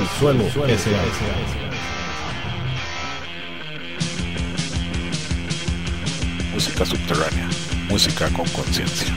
Subsuelo S.A. Música subterránea, música con conciencia.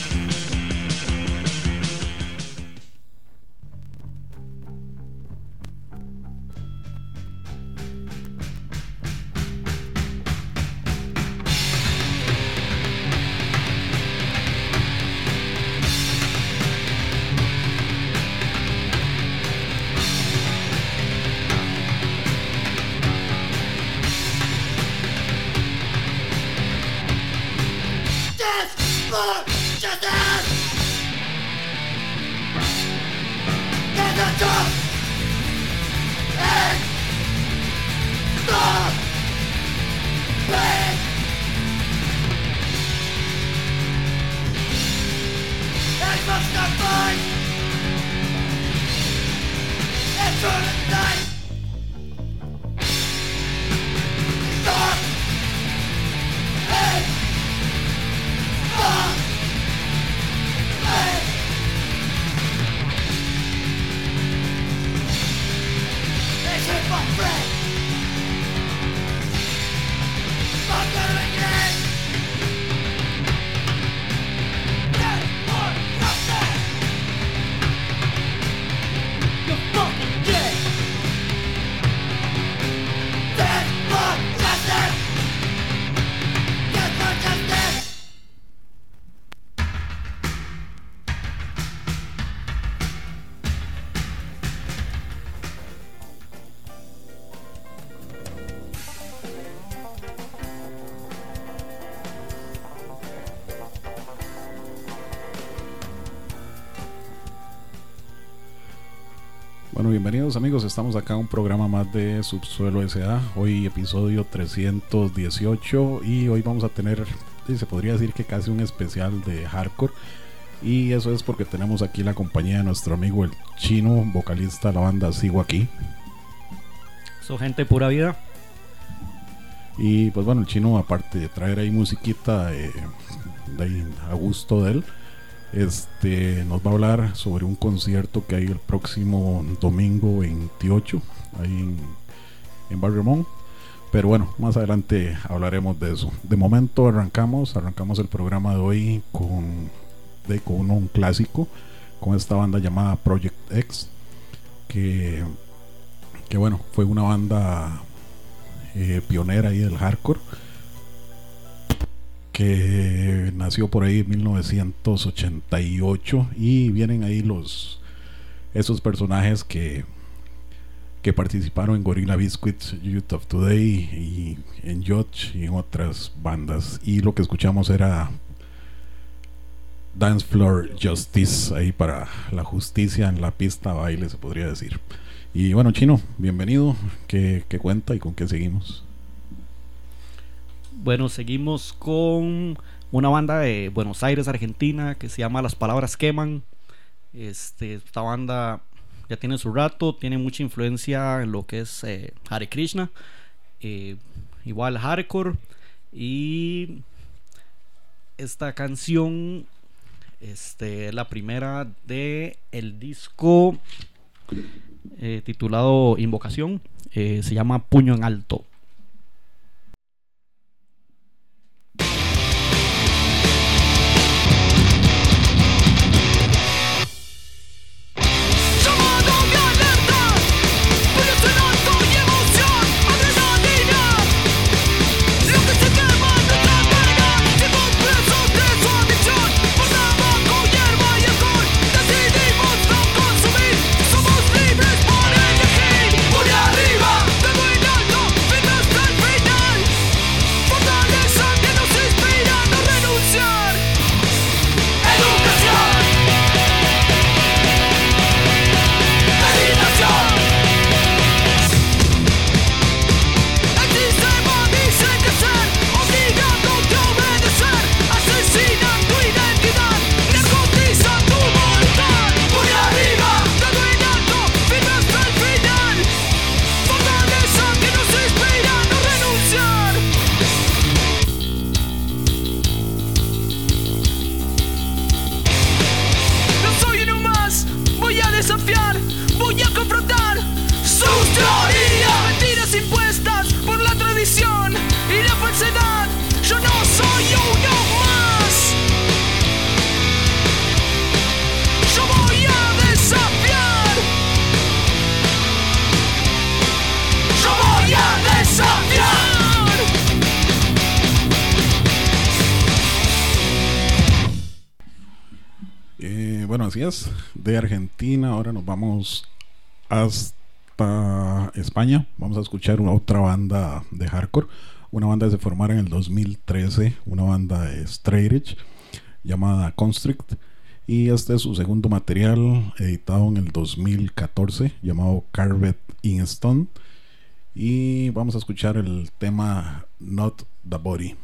Bueno, bienvenidos amigos, estamos acá en un programa más de Subsuelo S.A. Hoy episodio 318 y hoy vamos a tener, se podría decir que casi un especial de hardcore. Y eso es porque tenemos aquí la compañía de nuestro amigo el Chino, vocalista de la banda Sigo Aquí. So, gente pura vida. Y pues bueno, el Chino, aparte de traer ahí musiquita a gusto de él, nos va a hablar sobre un concierto que hay el próximo domingo 28 ahí en Barrio Mon. Pero bueno, más adelante hablaremos de eso. De momento arrancamos el programa de hoy con un clásico, con esta banda llamada Project X, que bueno, fue una banda pionera ahí del hardcore, que nació por ahí en 1988, y vienen ahí esos personajes que participaron en Gorilla Biscuits, Youth of Today y en Judge y en otras bandas. Y lo que escuchamos era Dance Floor Justice, ahí para la justicia en la pista de baile, se podría decir. Y bueno, Chino, bienvenido. ¿Qué cuenta y con qué seguimos? Bueno, seguimos con una banda de Buenos Aires, Argentina, que se llama Las Palabras Queman. Esta banda ya tiene su rato, tiene mucha influencia en lo que es Hare Krishna, igual hardcore. Y esta canción es la primera de el disco titulado Invocación. Se llama Puño en Alto. Voy a confrontar Teoría, mentiras impuestas por la tradición y la falsedad. Yo no soy uno más. Yo voy a desafiar. Yo voy a desafiar. Bueno, así es. De Argentina ahora nos vamos hasta España. Vamos a escuchar una otra banda de hardcore. Una banda que se formara en el 2013. Una banda de straight edge llamada Constrict. Y este es su segundo material, editado en el 2014, llamado Carved in Stone. Y vamos a escuchar el tema Not the Body.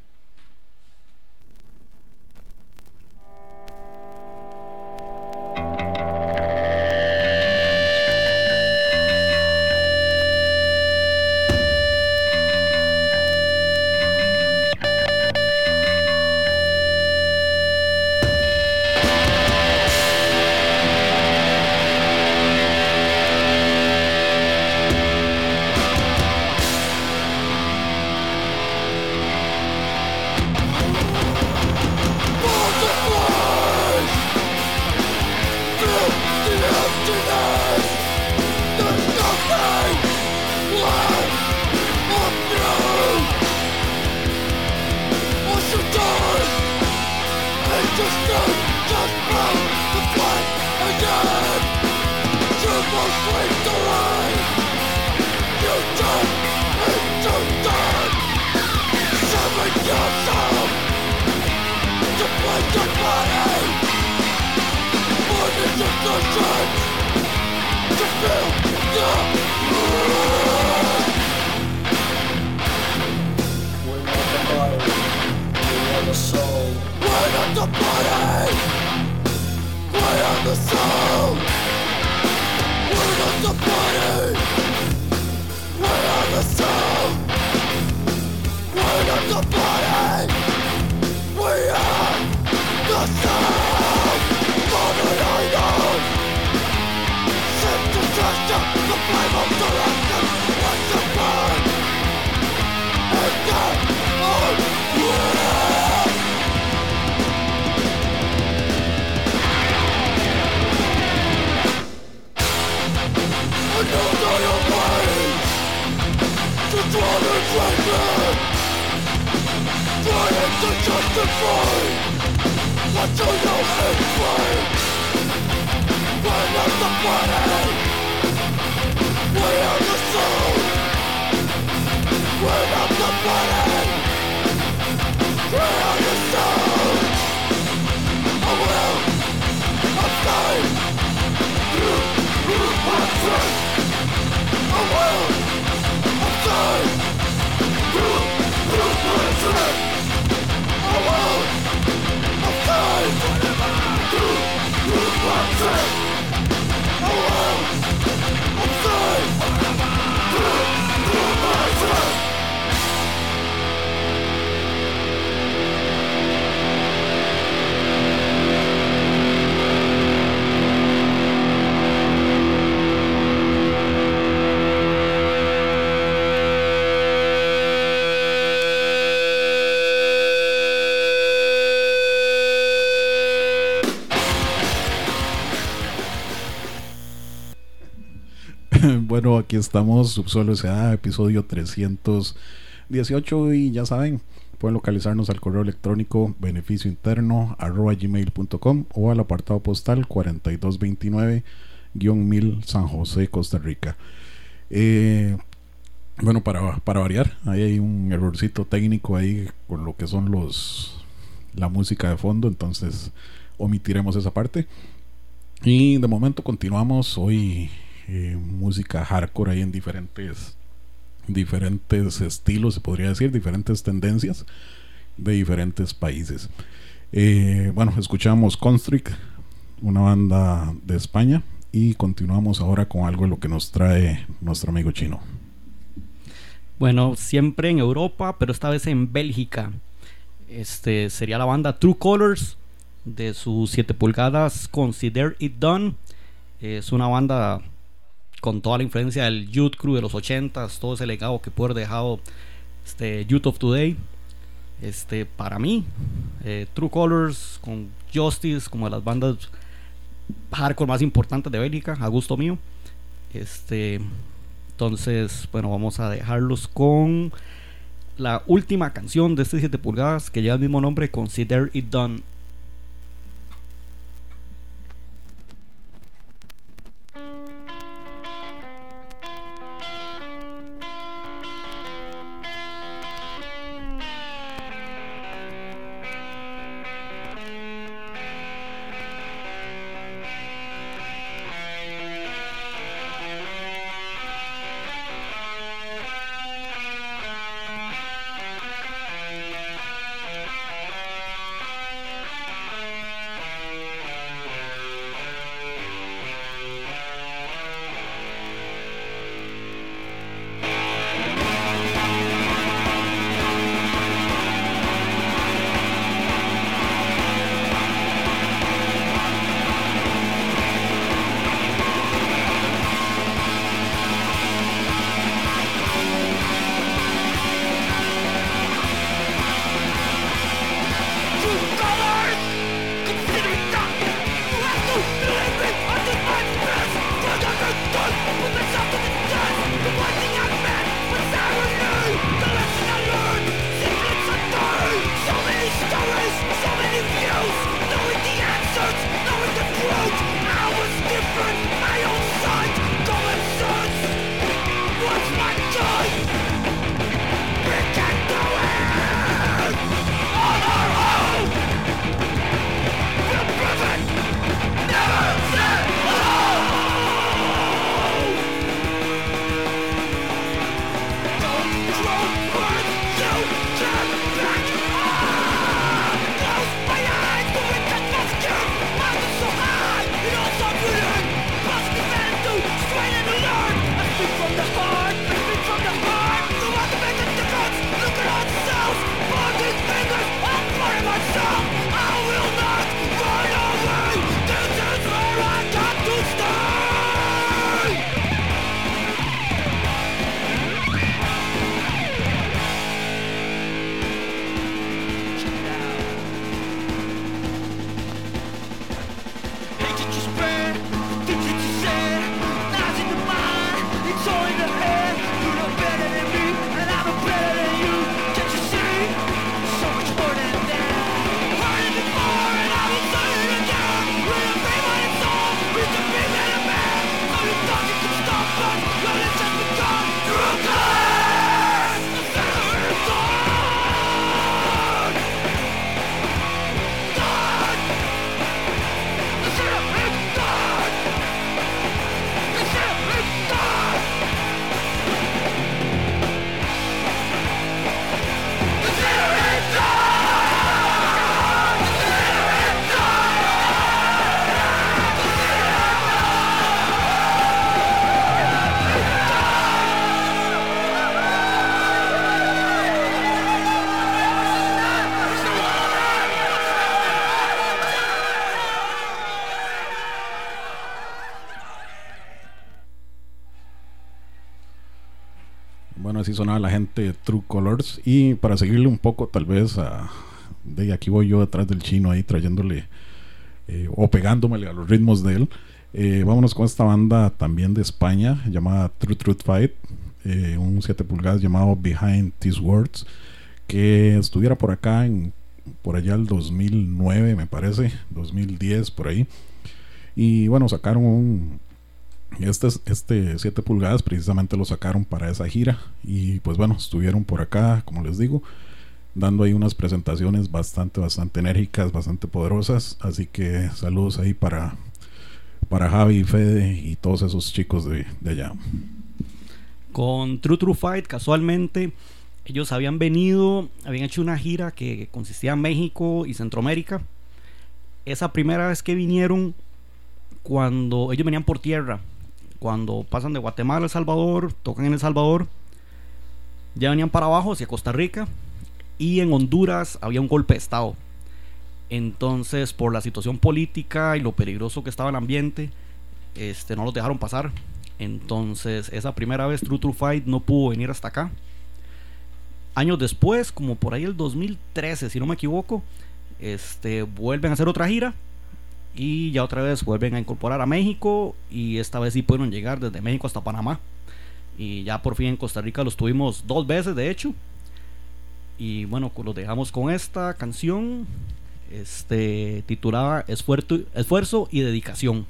Bueno, aquí estamos, Subsuelo S.A., episodio 318, y ya saben, pueden localizarnos al correo electrónico beneficiointerno@gmail.com o al apartado postal 4229-1000 San José, Costa Rica. Bueno, para variar, ahí hay un errorcito técnico ahí con lo que son la música de fondo, entonces omitiremos esa parte. Y de momento continuamos hoy. Música hardcore ahí en diferentes estilos, se podría decir, diferentes tendencias de diferentes países. Bueno, escuchamos Constrict, una banda de España, y continuamos ahora con algo de lo que nos trae nuestro amigo Chino. Bueno, siempre en Europa, pero esta vez en Bélgica. Sería la banda True Colors, de sus 7 pulgadas Consider It Done. Es una banda con toda la influencia del Youth Crew de los 80s, todo ese legado que puede haber dejado Youth of Today. Para mí, True Colors con Justice, como de las bandas hardcore más importantes de Bélgica, a gusto mío. Entonces, bueno, vamos a dejarlos con la última canción de 7 pulgadas que lleva el mismo nombre, Consider It Done. Así sonaba la gente de True Colors. Y para seguirle un poco, tal vez de aquí voy yo detrás del chino ahí trayéndole o pegándomele a los ritmos de él. Vámonos con esta banda también de España llamada True Truth Fight, un 7 pulgadas llamado Behind These Words, que estuviera por acá por allá el 2009 me parece, 2010 por ahí. Y bueno, sacaron este 7 pulgadas precisamente lo sacaron para esa gira. Y pues bueno, estuvieron por acá, como les digo, dando ahí unas presentaciones bastante enérgicas, bastante poderosas. Así que saludos ahí para Javi y Fede y todos esos chicos de allá. Con True Fight, casualmente ellos habían hecho una gira que consistía en México y Centroamérica. Esa primera vez que vinieron, cuando ellos venían por tierra, cuando pasan de Guatemala a El Salvador, tocan en El Salvador, ya venían para abajo hacia Costa Rica, y en Honduras había un golpe de estado. Entonces, por la situación política y lo peligroso que estaba el ambiente, no los dejaron pasar. Entonces, esa primera vez True Fight no pudo venir hasta acá. Años después, como por ahí el 2013, si no me equivoco, vuelven a hacer otra gira y ya otra vez vuelven a incorporar a México, y esta vez sí pudieron llegar desde México hasta Panamá, y ya por fin en Costa Rica los tuvimos 2 veces de hecho. Y bueno, los dejamos con esta canción titulada Esfuerzo y Dedicación.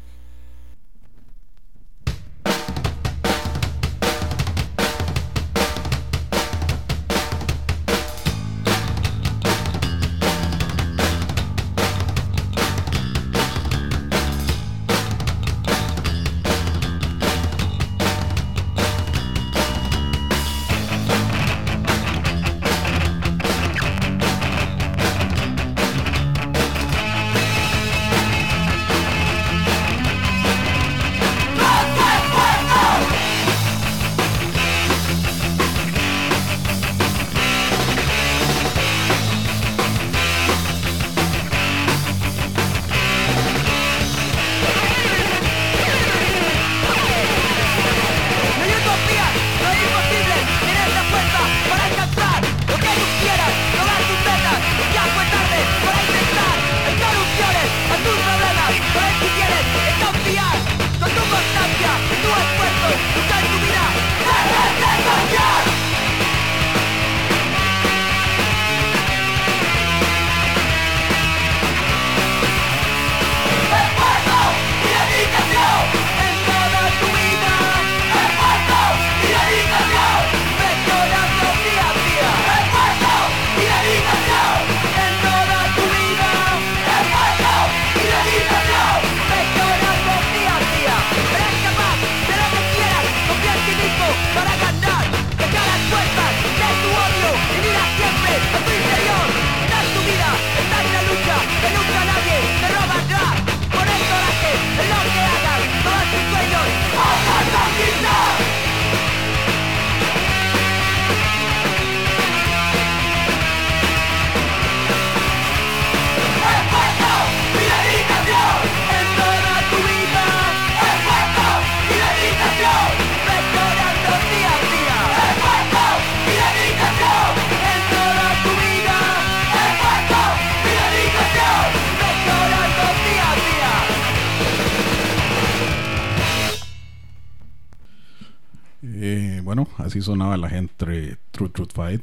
Bueno, así sonaba la gente True Fight.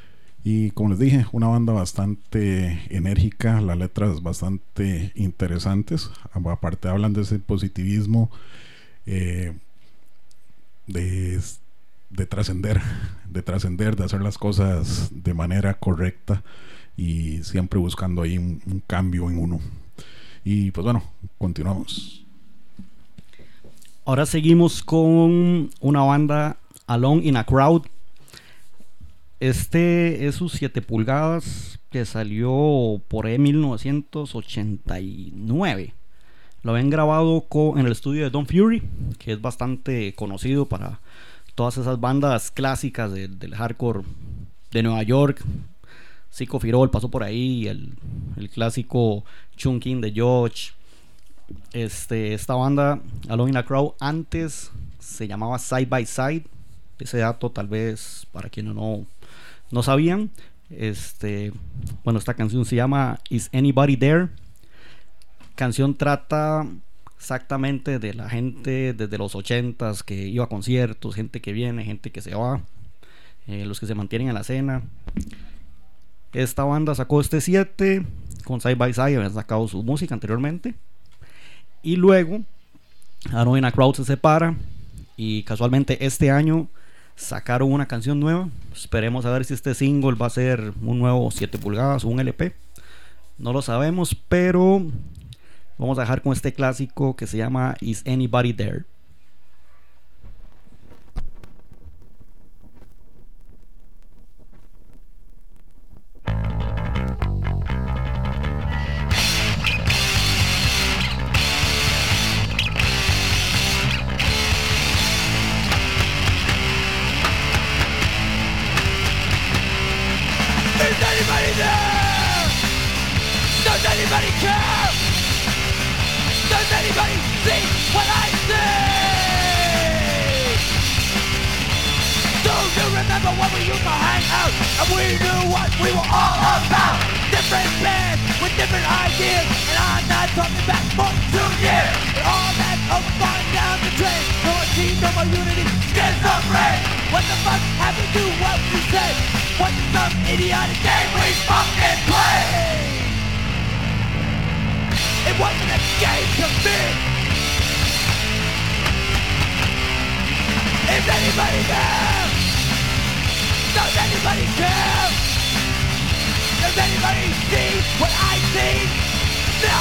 Y como les dije, una banda bastante enérgica, las letras bastante interesantes. Aparte hablan de ese positivismo, de trascender, de hacer las cosas de manera correcta y siempre buscando ahí un cambio en uno. Y pues bueno, continuamos. Ahora seguimos con una banda, Alone in a Crowd. Este es sus 7 pulgadas que salió por ahí 1989. Lo habían grabado en el estudio de Don Fury, que es bastante conocido para todas esas bandas clásicas del hardcore de Nueva York. Psycho Firol pasó por ahí, el clásico Chunkin de George. Esta banda, Alone in a Crowd, antes se llamaba Side by Side. Ese dato tal vez para quienes no sabían. Bueno, esta canción se llama Is Anybody There. Canción trata exactamente de la gente desde los 80s que iba a conciertos, gente que viene, gente que se va, los que se mantienen en la escena. Esta banda sacó 7 con Side by Side, habían sacado su música anteriormente, y luego Alone in a Crowd se separa, y casualmente este año sacaron una canción nueva. Esperemos a ver si este single va a ser un nuevo 7 pulgadas o un LP. No lo sabemos, pero vamos a dejar con este clásico que se llama Is Anybody There. Does anybody care? Does anybody see what I see? We were all about different bands with different ideas, and I'm not talking back more than 2 years. But all that over falling down the drain. No more team, no more unity, schizophrenia. What the fuck happened to what we said? What's some idiotic game we fucking played? It wasn't a game to me. Is anybody there? Does anybody care? Does anybody see what I see? No!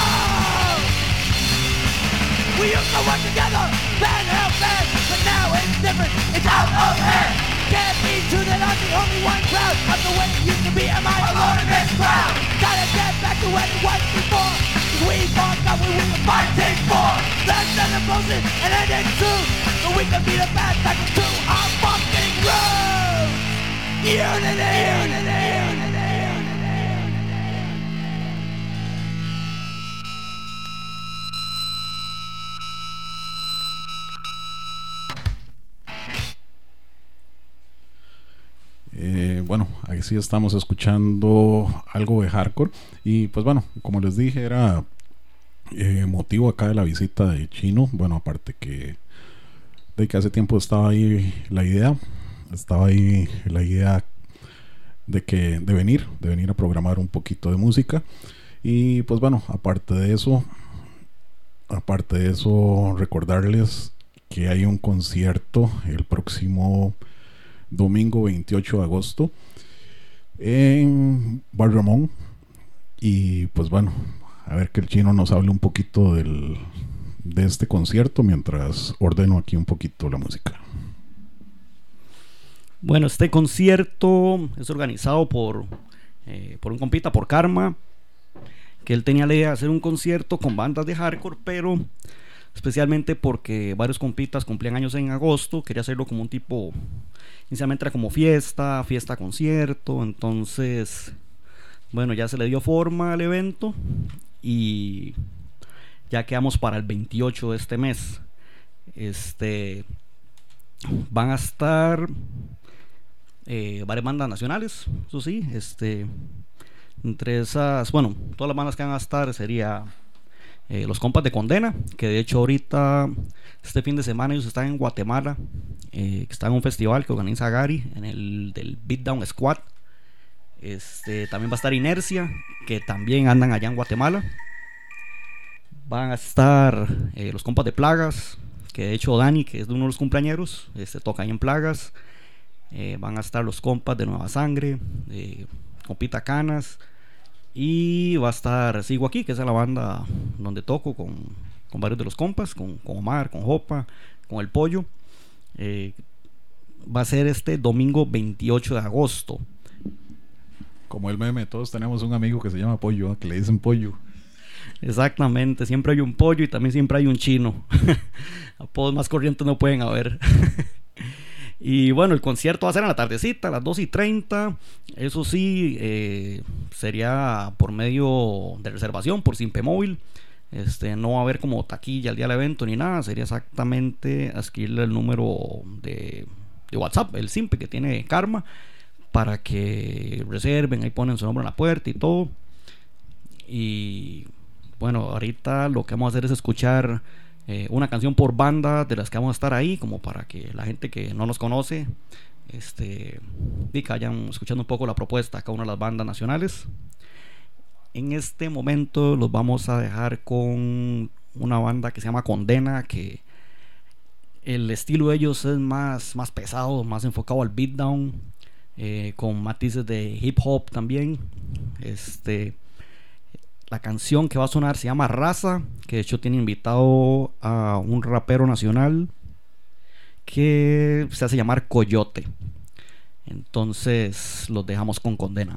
We used to work together, band help band, but now it's different, it's out of hand. Can't be true that I'm the only one proud of the way it used to be. Am I alone in this crowd? Gotta get back to when it was before. We fought what we were fighting for. Let's end the bullshit and end it soon, so we can be the best back to our fucking roots. Unity, unity, unity. Bueno, ahí sí estamos escuchando algo de hardcore. Y pues bueno, como les dije, era motivo acá de la visita de Chino. Bueno, aparte que de que hace tiempo estaba ahí la idea. Estaba ahí la idea de venir a programar un poquito de música. Y pues bueno, aparte de eso, recordarles que hay un concierto el próximo domingo 28 de agosto en Bar Ramón. Y pues bueno, a ver que el Chino nos hable un poquito de este concierto mientras ordeno aquí un poquito la música. Bueno, este concierto es organizado por un compita, por Karma, que él tenía la idea de hacer un concierto con bandas de hardcore, pero especialmente porque varios compitas cumplían años en agosto, quería hacerlo como un tipo, inicialmente era como fiesta concierto. Entonces bueno, ya se le dio forma al evento y ya quedamos para el 28 de este mes. Van a estar varias bandas nacionales, eso sí, entre esas, bueno, todas las bandas que van a estar sería los compas de Condena, que de hecho ahorita este fin de semana ellos están en Guatemala, que están en un festival que organiza Gary en el del Beatdown Squad. También va a estar Inercia, que también andan allá en Guatemala. Van a estar los compas de Plagas, que de hecho Dani, que es de uno de los cumpleañeros, toca ahí en Plagas. Van a estar los compas de Nueva Sangre, compita Canas, y va a estar Sigo Aquí, que es la banda donde toco con varios de los compas, con Omar, con Jopa, con El Pollo. Va a ser este domingo 28 de agosto. Como el meme, todos tenemos un amigo que se llama Pollo, que le dicen Pollo. Exactamente, siempre hay un pollo y también siempre hay un chino. Apodos más corrientes no pueden haber. Y bueno, el concierto va a ser en la tardecita, a las 2:30. Eso sí, sería por medio de reservación, por Simpe Móvil. No va a haber como taquilla el día del evento ni nada. Sería exactamente adquirirle el número de WhatsApp, el Simpe que tiene Karma, para que reserven, ahí ponen su nombre en la puerta y todo. Y bueno, ahorita lo que vamos a hacer es escuchar una canción por banda de las que vamos a estar ahí, como para que la gente que no nos conoce y que vayan escuchando un poco la propuesta de cada una de las bandas nacionales. En este momento los vamos a dejar con una banda que se llama Condena, que el estilo de ellos es más pesado, más enfocado al beatdown, con matices de hip hop también. La canción que va a sonar se llama Raza, que de hecho tiene invitado a un rapero nacional que se hace llamar Coyote. Entonces los dejamos con Condena.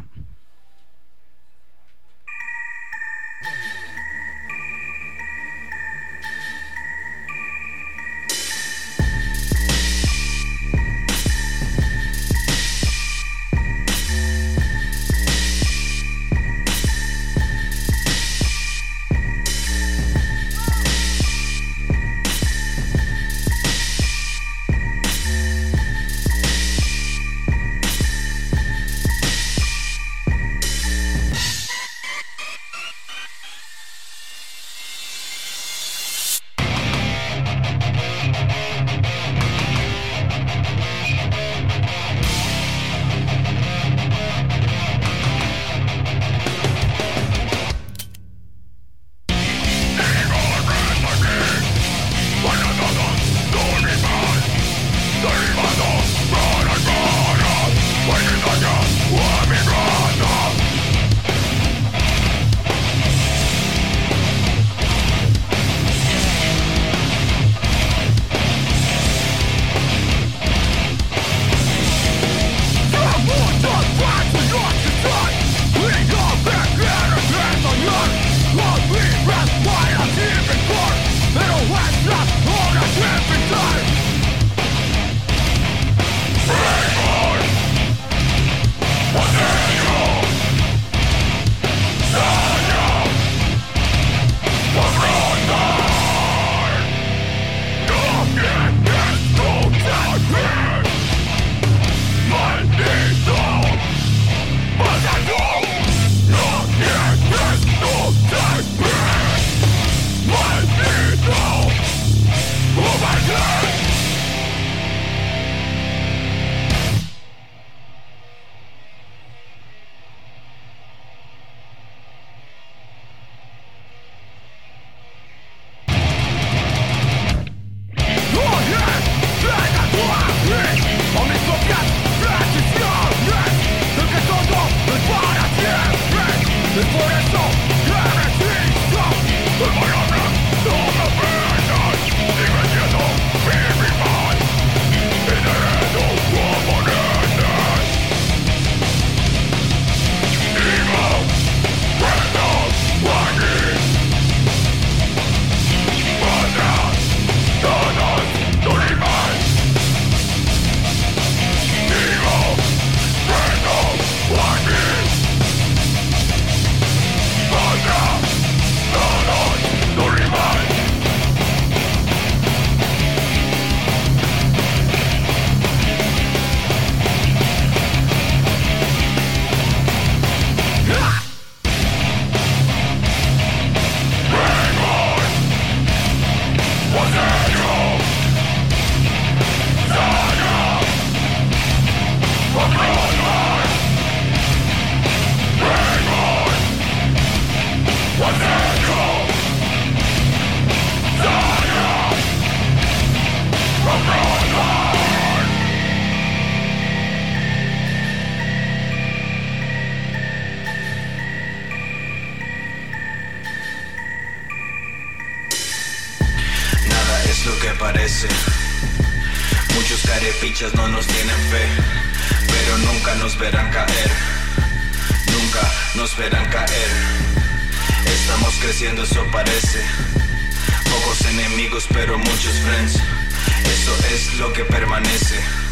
lo que parece. Muchos carepichas no nos tienen fe, pero nunca nos verán caer. Nunca nos verán caer. Estamos creciendo, eso parece. Pocos enemigos, pero muchos friends. Eso es lo que permanece.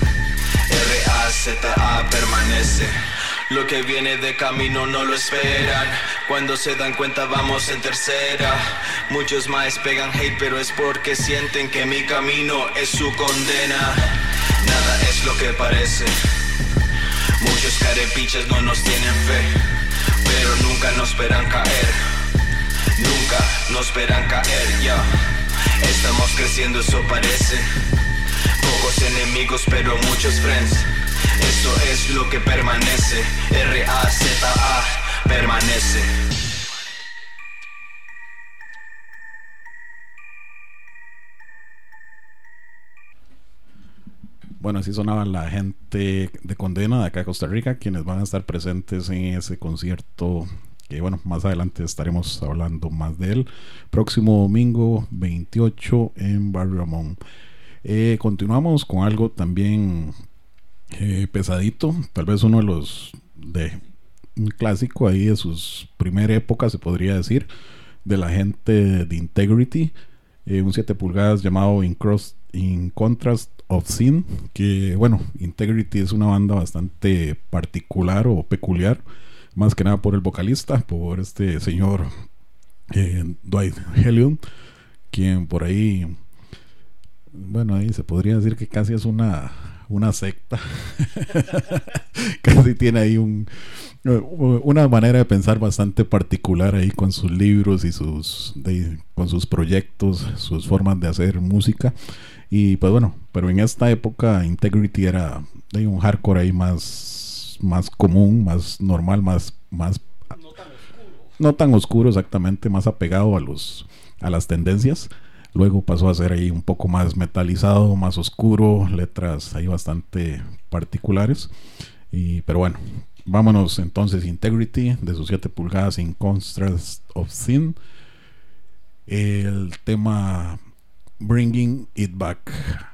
R-A-Z-A permanece. Lo que viene de camino no lo esperan. Cuando se dan cuenta vamos en tercera. Muchos más pegan hate, pero es porque sienten que mi camino es su condena. Nada es lo que parece. Muchos carepichas no nos tienen fe, pero nunca nos verán caer. Nunca nos verán caer, ya. Estamos creciendo, eso parece. Pocos enemigos, pero muchos friends. Eso es lo que permanece. R-A-Z-A permanece. Bueno, así sonaba la gente de Condena de acá de Costa Rica, quienes van a estar presentes en ese concierto, que bueno, más adelante estaremos hablando más de él. Próximo domingo 28 en Barrio Ramón. Continuamos con algo también pesadito, tal vez uno de los de un clásico ahí de sus primera época, se podría decir, de la gente de Integrity, un 7 pulgadas llamado In Contrast of Sin, que bueno, Integrity es una banda bastante particular o peculiar, más que nada por el vocalista, por este señor Dwight Hellion, quien por ahí, bueno, ahí se podría decir que casi es una secta. Casi tiene ahí una manera de pensar bastante particular ahí con sus libros y con sus proyectos, sus formas de hacer música. Y pues bueno, pero en esta época Integrity era de un hardcore ahí más común, más normal, más no tan oscuro exactamente, más apegado a las tendencias. Luego pasó a ser ahí un poco más metalizado, más oscuro, letras ahí bastante particulares. Pero bueno, vámonos entonces. Integrity, de sus 7 pulgadas, In Contrast of Sin. El tema Bringing It Back.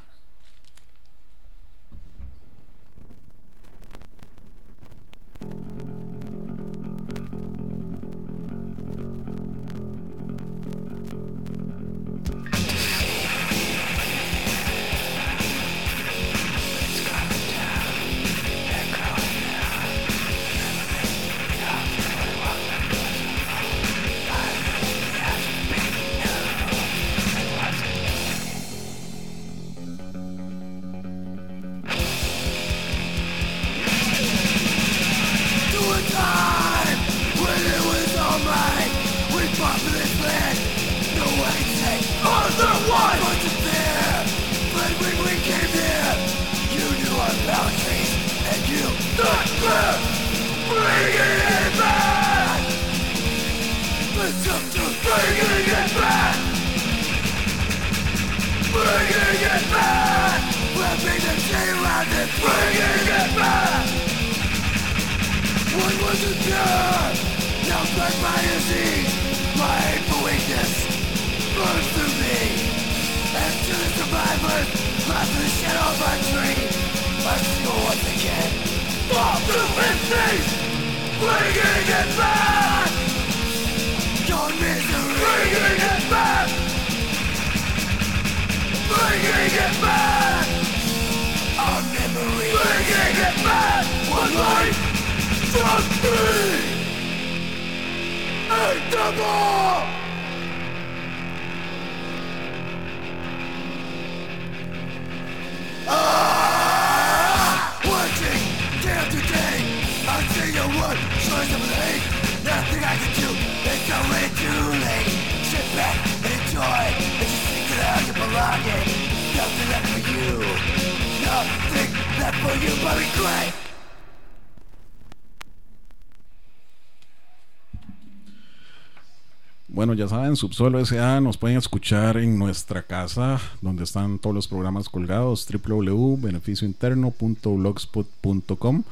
Bueno, ya saben, Subsuelo S.A. nos pueden escuchar en nuestra casa, donde están todos los programas colgados, www.beneficiointerno.blogspot.com,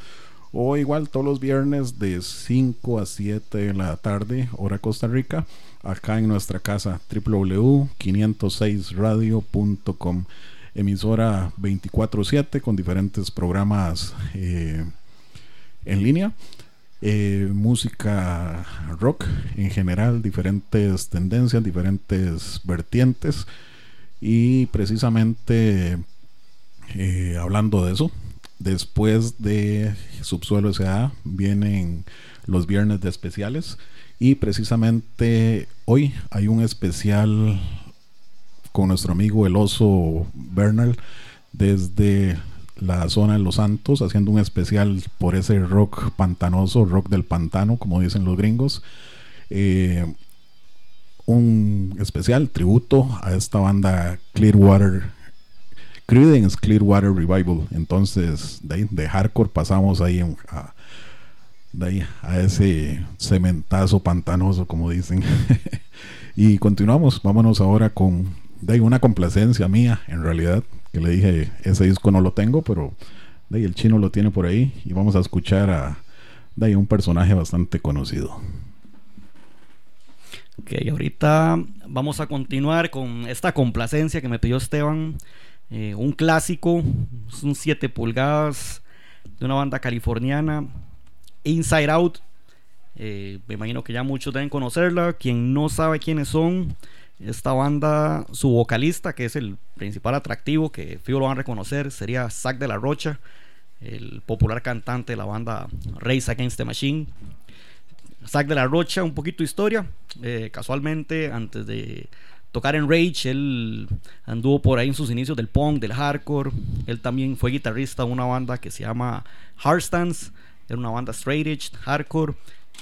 o igual todos los viernes de 5 a 7 de la tarde, hora Costa Rica, acá en nuestra casa www.506radio.com, emisora 24/7 con diferentes programas en línea, música rock en general, diferentes tendencias, diferentes vertientes, y precisamente hablando de eso, después de Subsuelo S.A. vienen los viernes de especiales, y precisamente hoy hay un especial con nuestro amigo el Oso Bernal desde la zona de Los Santos, haciendo un especial por ese rock pantanoso, rock del pantano, como dicen los gringos. Un especial tributo a esta banda Creedence Clearwater Revival. Entonces de hardcore pasamos ahí a ese cementazo pantanoso, como dicen. Y continuamos. Vámonos ahora con una complacencia mía, en realidad, que le dije, ese disco no lo tengo, pero el Chino lo tiene por ahí, y vamos a escuchar a un personaje bastante conocido. Ok, ahorita vamos a continuar con esta complacencia que me pidió Esteban. Un clásico, es un 7 pulgadas de una banda californiana, Inside Out. Me imagino que ya muchos deben conocerla. Quien no sabe quiénes son, esta banda, su vocalista, que es el principal atractivo, que fijo lo van a reconocer, sería Zack de la Rocha, el popular cantante de la banda Rage Against the Machine. Zack de la Rocha, un poquito de historia. Casualmente, antes de tocar en Rage, él anduvo por ahí en sus inicios del punk, del hardcore. Él también fue guitarrista de una banda que se llama Heartstance. Era una banda straight edge, hardcore.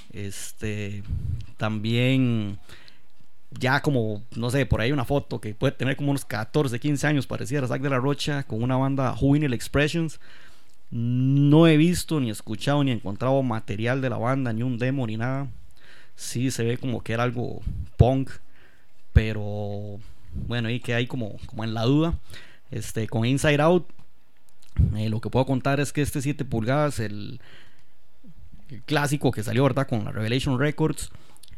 También, ya como, no sé, por ahí una foto que puede tener como unos 14, 15 años, pareciera Zack de la Rocha, con una banda Juvenile Expressions. No he visto, ni escuchado, ni encontrado material de la banda, ni un demo, ni nada. Sí se ve como que era algo punk, pero bueno, ahí que hay como en la duda. Con Inside Out, lo que puedo contar es que este 7 pulgadas, el clásico que salió, ¿verdad?, con la Revelation Records,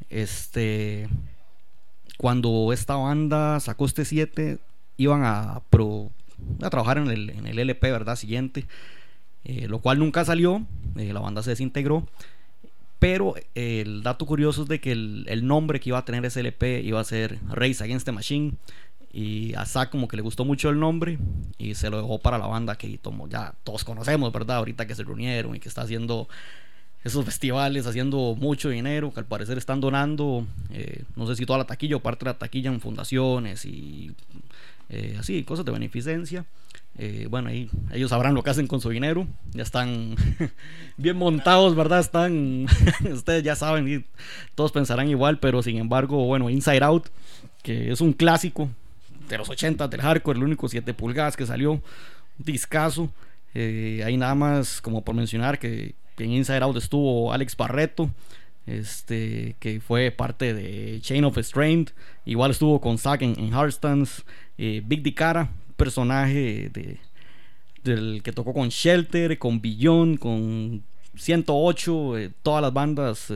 cuando esta banda sacó este 7, iban a trabajar en el LP, ¿verdad?, siguiente, lo cual nunca salió. La banda se desintegró. Pero el dato curioso es de que el nombre que iba a tener ese LP iba a ser Rage Against the Machine, y a Zack como que le gustó mucho el nombre y se lo dejó para la banda que ya todos conocemos, ¿verdad?, ahorita, que se reunieron y que está haciendo esos festivales, haciendo mucho dinero, que al parecer están donando, no sé si toda la taquilla o parte de la taquilla, en fundaciones y así, cosas de beneficencia. Bueno, ahí ellos sabrán lo que hacen con su dinero. Ya están bien montados, ¿verdad? Están ustedes ya saben, y todos pensarán igual, pero sin embargo, bueno, Inside Out, que es un clásico de los 80 del hardcore, el único 7 pulgadas que salió, un discazo. Hay nada más como por mencionar que en Inside Out estuvo Alex Barreto, que fue parte de Chain of Strength. Igual estuvo con Zack en Heartstance. Big D Cara, personaje del que tocó con Shelter, con Beyond, con 108, todas las bandas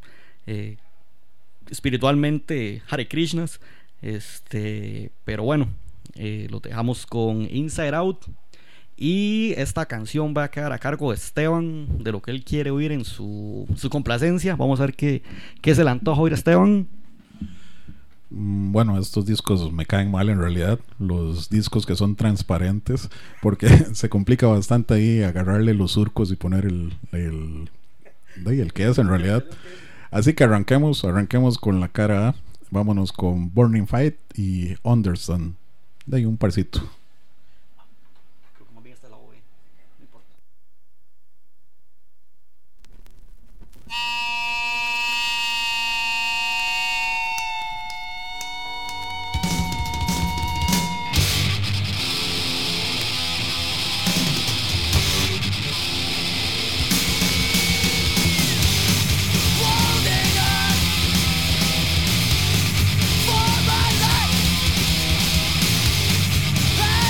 espiritualmente Hare Krishnas. Pero bueno, lo dejamos con Inside Out, y esta canción va a quedar a cargo de Esteban, de lo que él quiere oír en su complacencia. Vamos a ver qué se le antoja oír a Esteban. Bueno, estos discos me caen mal, en realidad, los discos que son transparentes, porque se complica bastante ahí agarrarle los surcos y poner el que es en realidad. Así que arranquemos con la cara A. Vámonos con Burning Fight y Understand. De ahí un parcito. For my life,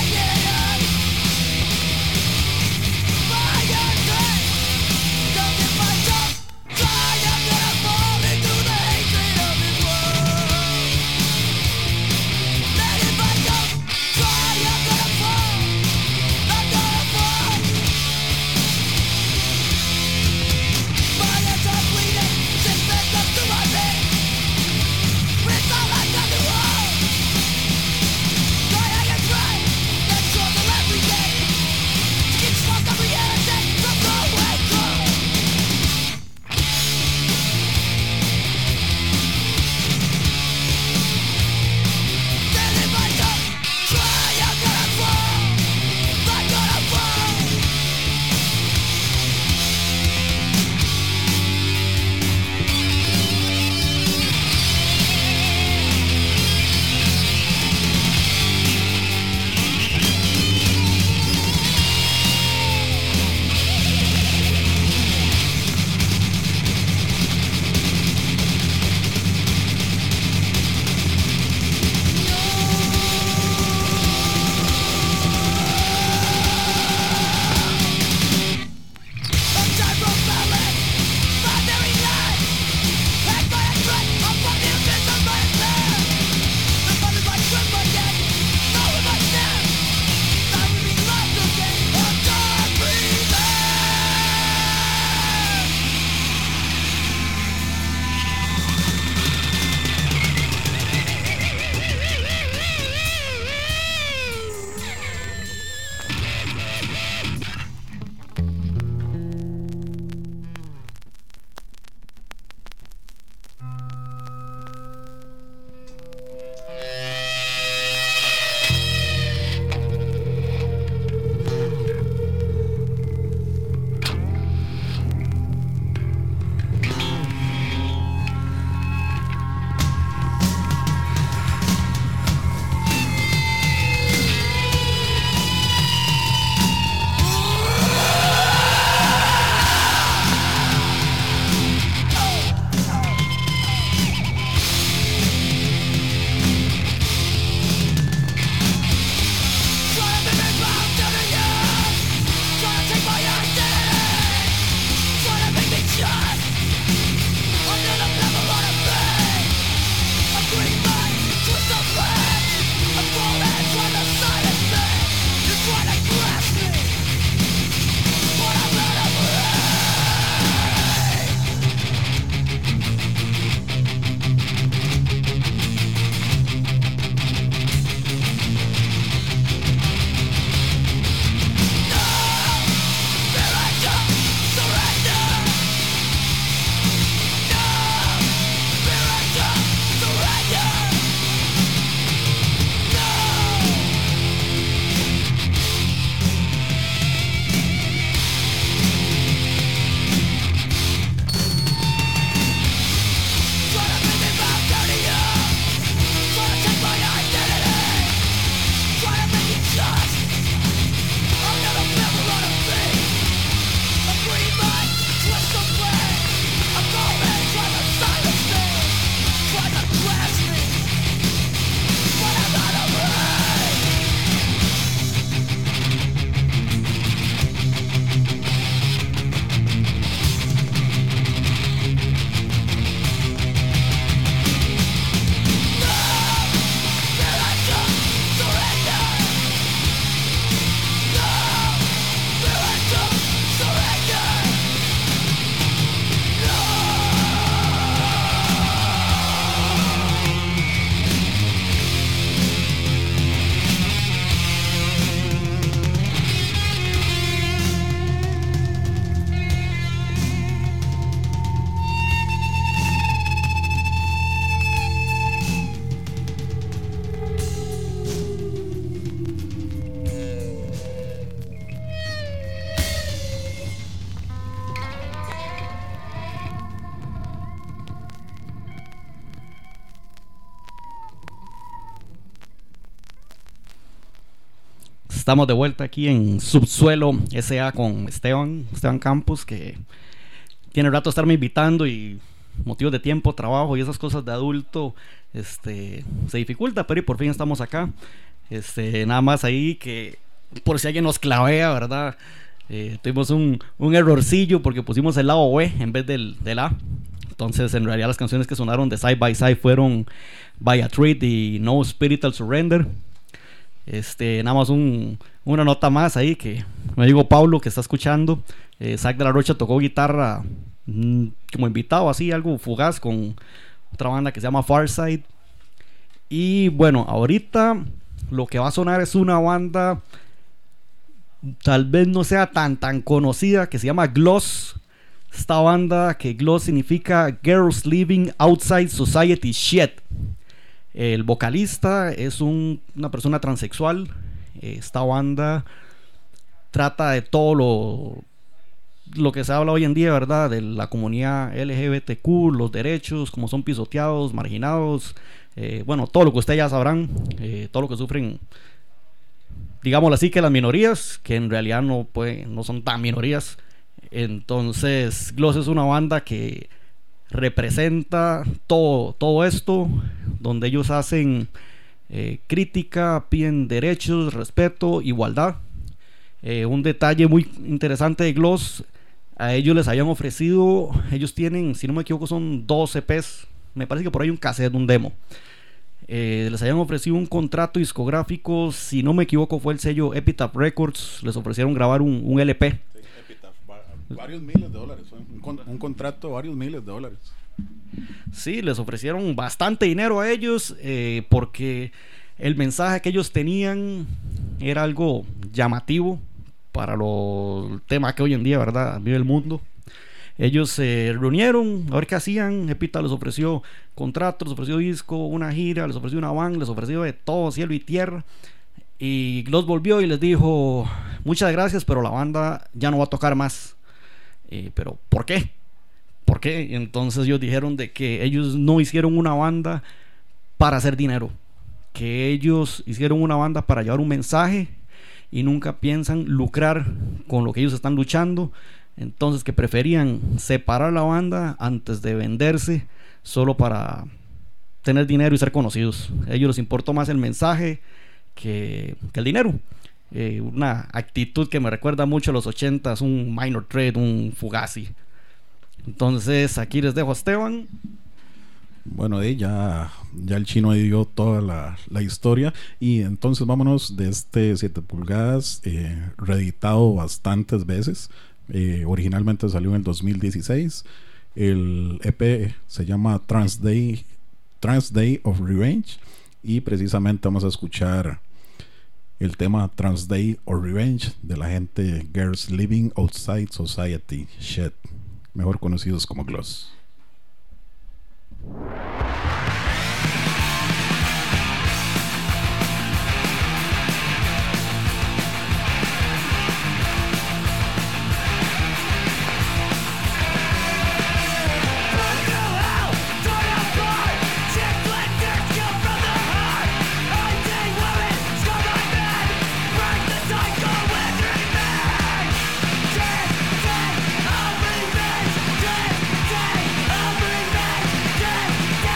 estamos de vuelta aquí en Subsuelo SA con Esteban Campos, que tiene rato de estarme invitando y motivos de tiempo, trabajo y esas cosas de adulto se dificulta, pero y por fin estamos acá. Nada más ahí que por si alguien nos clavea, ¿verdad? Tuvimos un errorcillo porque pusimos el lado B en vez del A. Entonces en realidad las canciones que sonaron de Side by Side fueron By a Treat y No Spiritual Surrender. Nada más una nota más ahí, que me digo Pablo, que está escuchando. Zach de la Rocha tocó guitarra como invitado, así algo fugaz, con otra banda que se llama Farside. Y bueno, ahorita lo que va a sonar es una banda tal vez no sea tan conocida, que se llama Gloss. Esta banda, que Gloss significa Girls Living Outside Society Shit. El vocalista es una persona transexual. Esta banda trata de todo lo que se habla hoy en día, ¿verdad? De la comunidad LGBTQ, los derechos, cómo son pisoteados, marginados. Bueno, todo lo que ustedes ya sabrán, todo lo que sufren, digámoslo así, que las minorías, que en realidad no son tan minorías. Entonces, Gloss es una banda que representa todo esto, donde ellos hacen crítica, piden derechos, respeto, igualdad. Un detalle muy interesante de Gloss: a ellos les habían ofrecido, ellos tienen, si no me equivoco, son 2 EPs, me parece que por ahí un cassette, un demo. Les habían ofrecido un contrato discográfico, si no me equivoco fue el sello Epitaph Records, les ofrecieron grabar un LP. Varios miles de dólares, un contrato de varios miles de dólares. Sí, les ofrecieron bastante dinero a ellos, porque el mensaje que ellos tenían era algo llamativo para el tema que hoy en día, ¿verdad?, vive el mundo. Ellos se reunieron a ver qué hacían. Epitaph les ofreció contratos, les ofreció disco, una gira, les ofreció una van, les ofreció de todo, cielo y tierra. Y Gloss volvió y les dijo: muchas gracias, pero la banda ya no va a tocar más. Pero ¿por qué? ¿Por qué? Entonces ellos dijeron de que ellos no hicieron una banda para hacer dinero, que ellos hicieron una banda para llevar un mensaje y nunca piensan lucrar con lo que ellos están luchando. Entonces que preferían separar la banda antes de venderse solo para tener dinero y ser conocidos. A ellos les importó más el mensaje que el dinero. Una actitud que me recuerda mucho a los 80s, un Minor Threat, un Fugazi. Entonces aquí les dejo a Esteban. Bueno, ya el chino dio toda la historia. Y entonces vámonos de 7 pulgadas, reeditado bastantes veces. Originalmente salió en el 2016. El EP se llama Trans Day of Revenge, y precisamente vamos a escuchar el tema Trans Day of Revenge de la gente Girls Living Outside Society Shit, mejor conocidos como Gloss. Dead,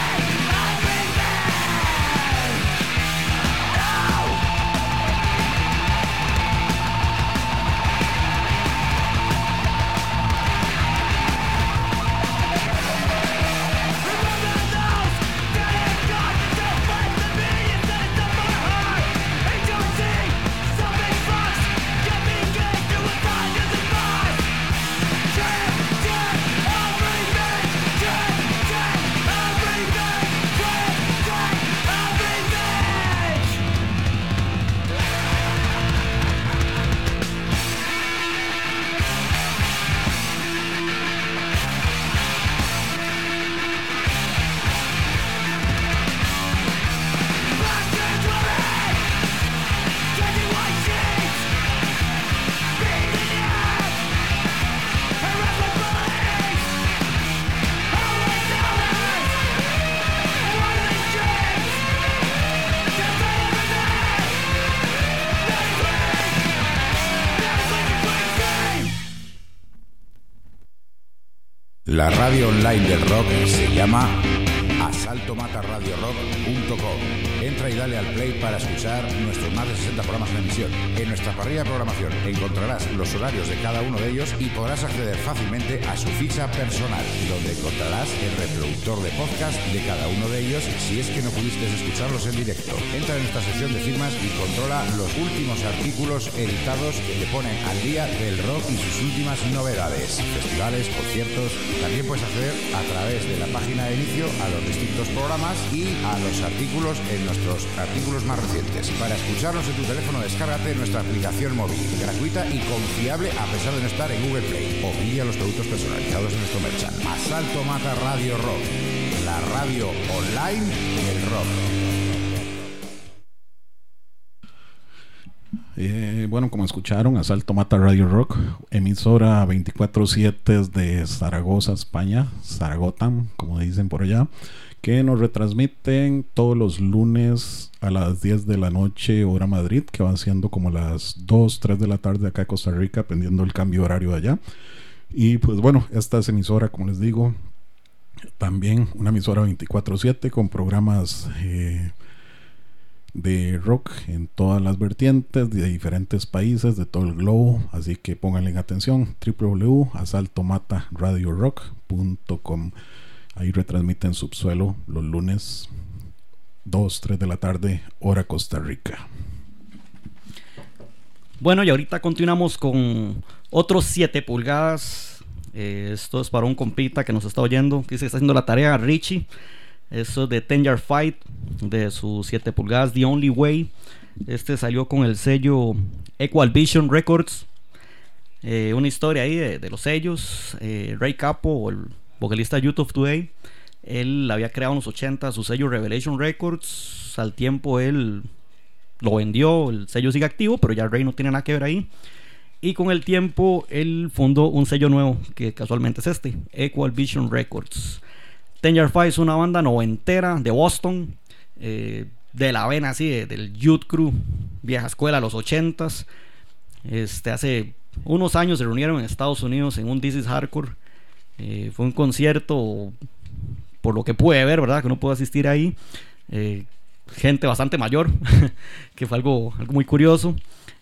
La radio online del rock se llama asaltomataradiorock.com. Entra y dale al play para escuchar nuestros más de 60 programas en emisión. En nuestra parrilla de programación encontrarás los horarios de cada uno de ellos y podrás acceder fácilmente a su ficha personal, donde encontrarás el reproductor de podcast de cada uno de ellos si es que no pudiste escucharlos en directo. Entra en esta sección de firmas y controla los últimos artículos editados que te ponen al día del rock y sus últimas novedades, festivales, conciertos. También puedes acceder a través de la página de inicio a los distintos programas y a los artículos en nuestros artículos más recientes. Para escucharnos en tu teléfono, descárgate nuestra aplicación móvil, gratuita y confiable a pesar de no estar en Google Play. O pilla los productos personalizados en nuestro merchan. Asalto Mata Radio Rock, la radio online del rock. Bueno, como escucharon, Asalto Mata Radio Rock, emisora 24/7 de Zaragoza, España, Zaragoza, como dicen por allá, que nos retransmiten todos los lunes a las 10 de la noche, hora Madrid, que van siendo como las 2, 3 de la tarde acá en Costa Rica, dependiendo del cambio horario de allá. Y pues bueno, esta es emisora, como les digo, también una emisora 24/7 con programas de rock en todas las vertientes de diferentes países de todo el globo, así que pónganle en atención. www.asaltomataradiorock.com. Ahí retransmiten Subsuelo los lunes 2, 3 de la tarde, hora Costa Rica. Bueno, y ahorita continuamos con otros 7 pulgadas. Esto es para un compita que nos está oyendo, que dice que está haciendo la tarea, Richie. Eso es de 10 Yard Fight, de sus 7 pulgadas, The Only Way. Este salió con el sello Equal Vision Records. Una historia ahí de los sellos. Ray Capo, el vocalista Youth of Today, él había creado en los 80 su sello Revelation Records. Al tiempo él lo vendió, el sello sigue activo, pero ya Ray no tiene nada que ver ahí. Y con el tiempo él fundó un sello nuevo, que casualmente es este, Equal Vision Records. 10 Yard Fight es una banda noventera de Boston, de la vena así del Youth Crew, vieja escuela, los 80s. Hace unos años se reunieron en Estados Unidos en un This Is Hardcore. Fue un concierto, por lo que pude ver, ¿verdad? Que no pude asistir ahí. Gente bastante mayor, que fue algo muy curioso.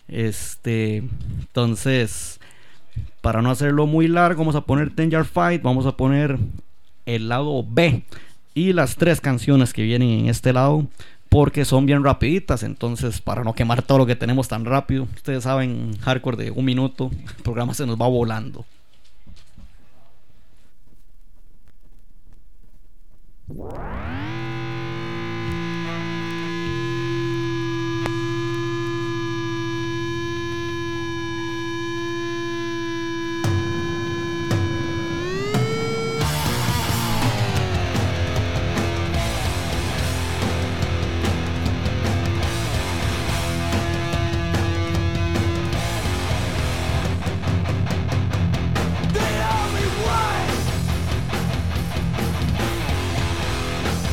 Entonces, para no hacerlo muy largo, vamos a poner 10 Yard Fight, vamos a poner el lado B y las 3 canciones que vienen en este lado, porque son bien rapiditas. Entonces, para no quemar todo lo que tenemos tan rápido, ustedes saben, hardcore de 1 minuto, el programa se nos va volando. The only way.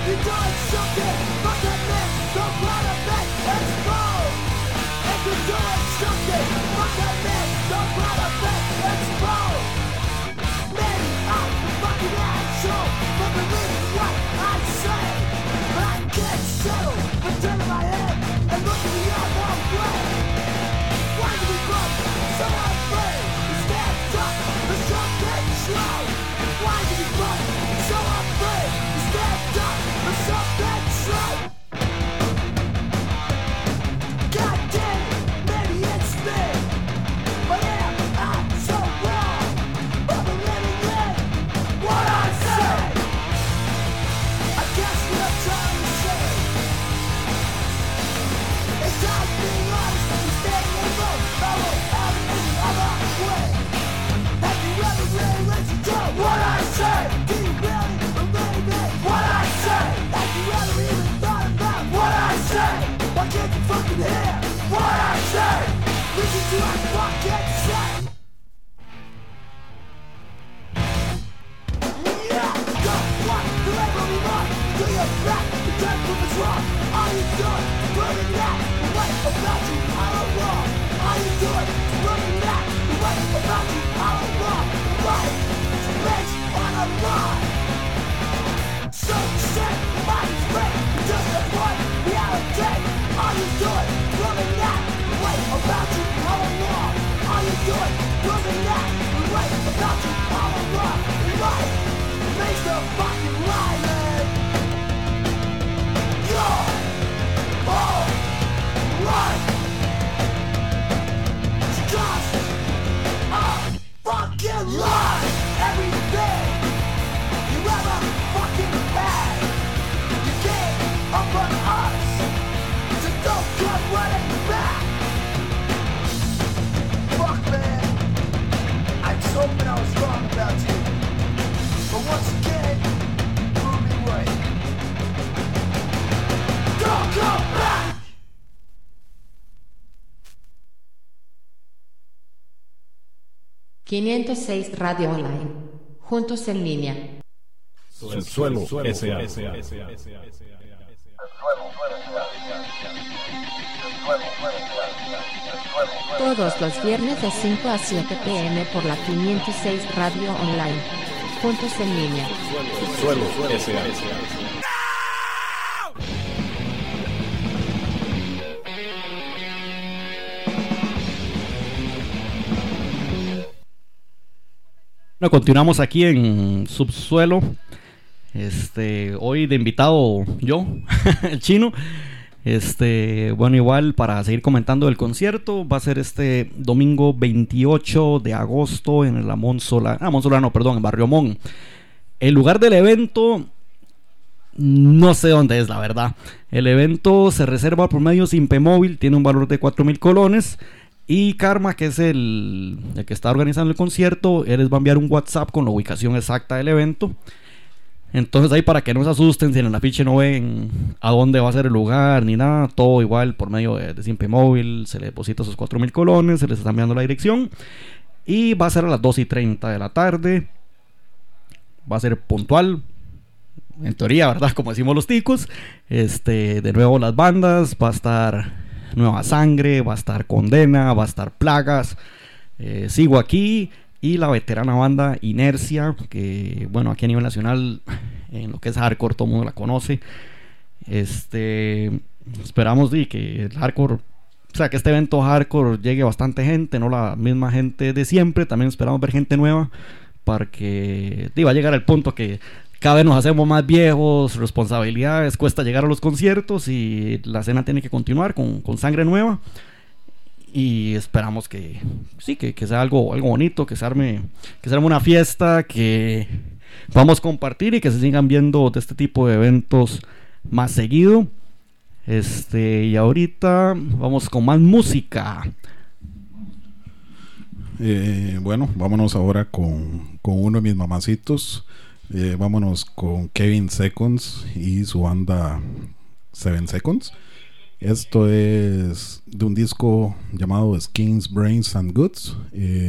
506 Radio Online. Juntos en línea. Subsuelo S.A. Todos los viernes de 5 a 7 p.m. por la 506 Radio Online. Juntos en línea. Subsuelo S.A. Bueno, continuamos aquí en Subsuelo. Hoy de invitado yo, el Chino. Bueno, igual para seguir comentando el concierto, va a ser este domingo 28 de agosto en el Amón Solano, en Barrio Amón. El lugar del evento, no sé dónde es, la verdad. El evento se reserva por medio Simpe Móvil, tiene un valor de 4,000 colones. Y Karma, que es el que está organizando el concierto, él les va a enviar un WhatsApp con la ubicación exacta del evento. Entonces ahí, para que no se asusten si en el afiche no ven a dónde va a ser el lugar ni nada, todo igual por medio de Simpe Móvil, se le deposita sus 4,000 colones, se les está enviando la dirección. Y va a ser a las 2:30 de la tarde. Va a ser puntual, en teoría, ¿verdad? Como decimos los ticos. De nuevo las bandas, va a estar Nueva Sangre, va a estar Condena, va a estar Plagas, Sigo Aquí y la veterana banda Inercia, que bueno, aquí a nivel nacional en lo que es hardcore todo el mundo la conoce. Esperamos que el hardcore, o sea, que este evento hardcore llegue bastante gente, no la misma gente de siempre. También esperamos ver gente nueva, porque va a llegar el punto que cada vez nos hacemos más viejos, responsabilidades, cuesta llegar a los conciertos y la escena tiene que continuar con sangre nueva. Y esperamos que sí, que sea algo bonito, que se arme una fiesta, que vamos a compartir y que se sigan viendo de este tipo de eventos más seguido. Y ahorita vamos con más música. Bueno, vámonos ahora con uno de mis mamacitos. Vámonos con Kevin Seconds y su banda 7 Seconds. Esto es de un disco llamado Skins, Brains and Guts,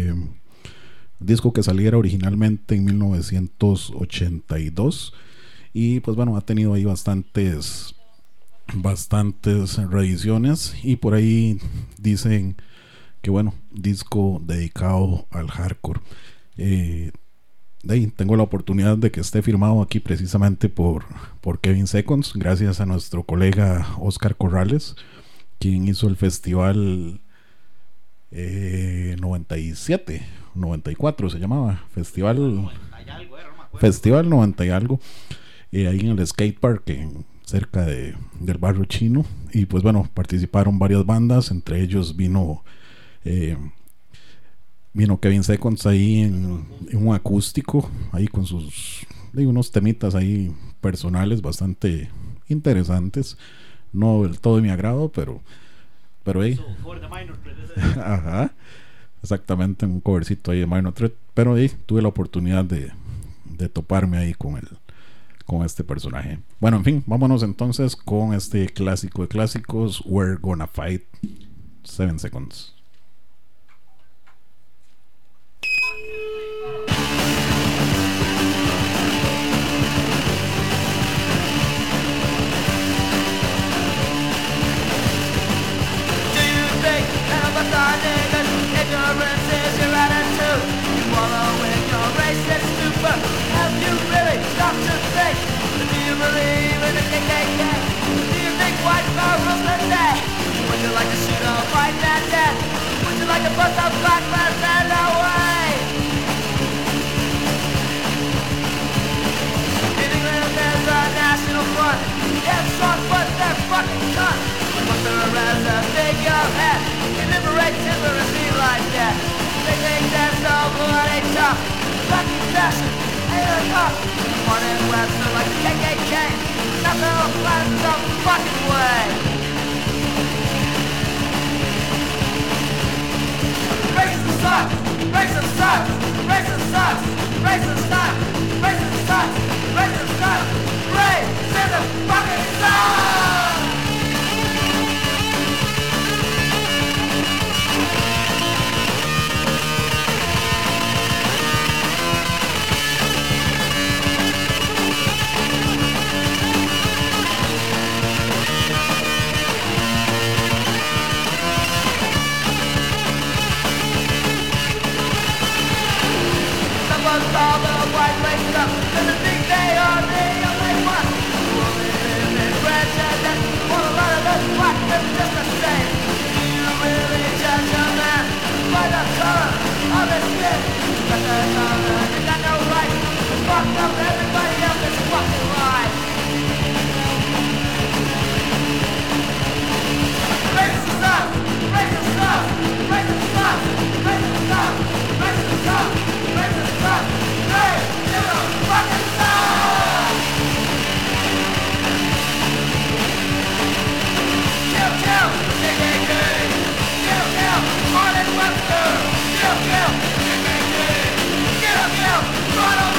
disco que saliera originalmente en 1982 Y pues bueno, ha tenido ahí bastantes reediciones, y por ahí dicen que bueno, disco dedicado al hardcore. De ahí tengo la oportunidad de que esté firmado aquí precisamente por Kevin Seconds, gracias a nuestro colega Oscar Corrales, quien hizo el festival 97, 94 se llamaba, Festival 90 y algo, ahí en el skatepark cerca del barrio chino. Y pues bueno, participaron varias bandas, entre ellos vino Kevin Seconds ahí en un acústico, ahí con unos temitas ahí personales bastante interesantes, no del todo de mi agrado, pero ahí ajá, exactamente, un covercito ahí de Minor Threat, pero ahí tuve la oportunidad de toparme ahí con este personaje. Bueno, en fin, vámonos entonces con este clásico de clásicos, We're Gonna Fight, 7 Seconds. Ignorance is your attitude. You wallow in your racist stupor. Have you really stopped to think? Do you believe in the KKK? Do you think white power rules the day? Would you like to shoot a white man dead? Would you like to bust a black man's head away? In England there's a national front. Yes, strong, but they're fucking cunts. Once they're as a figurehead, you liberate timber and be like that. They think they're so bloody tough. Fucking fashion, ain't enough. Morning Webster like the KKK. Nothing will flatten some fucking way. Racist sucks, racist sucks, racist sucks, racist sucks, racist sucks, racist sucks. Racism fucking sucks! All the white races up, doesn't think they are the only ones. Women in prejudice, well, a lot of us black men just the same. Do you really judge a man by the color of his skin? Got the color, you got no right to fuck up everybody else's fucking life. Racist stuff, racist stuff, racist stuff, racist stuff, racist stuff, racist stuff. Fucking suck! Kill, kill, KKK! Kill, kill, Martin Webster! Kill, kill, KKK! Kill, kill, Ronald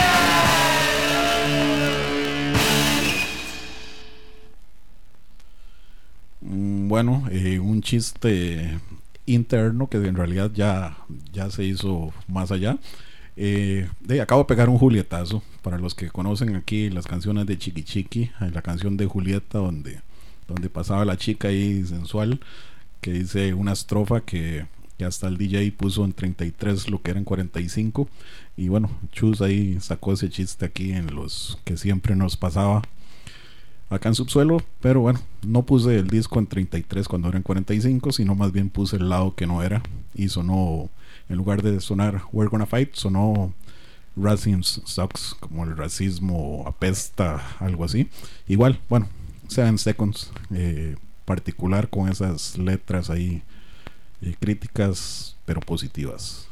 Reagan! Bueno, un chiste interno que en realidad ya se hizo más allá. Acabo de pegar un Julietazo. Para los que conocen aquí las canciones de Chiqui Chiqui, la canción de Julieta donde pasaba la chica ahí sensual, que dice una estrofa que hasta el DJ puso en 33 lo que eran 45. Y bueno, Chus ahí sacó ese chiste aquí en los que siempre nos pasaba acá en Subsuelo, pero bueno, no puse el disco en 33 cuando eran 45, sino más bien puse el lado que no era, y sonó, en lugar de sonar We're Gonna Fight, sonó Racism Sucks, como el racismo apesta, algo así. Igual, bueno, 7 Seconds, particular con esas letras ahí, críticas pero positivas.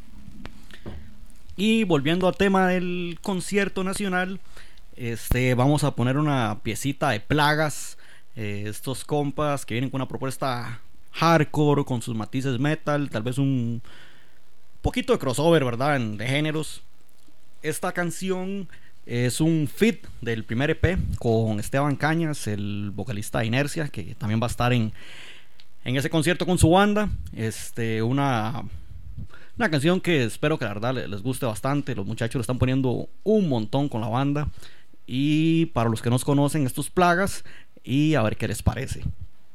Y volviendo al tema del concierto nacional, vamos a poner una piecita de Plagas, estos compas que vienen con una propuesta hardcore con sus matices metal, tal vez un poquito de crossover, ¿verdad? De géneros. Esta canción es un feat del primer EP con Esteban Cañas, el vocalista de Inercia, que también va a estar en ese concierto con su banda. Una canción que espero que la verdad les guste bastante. Los muchachos le están poniendo un montón con la banda. Y para los que nos conocen, estos Plagas, y a ver qué les parece.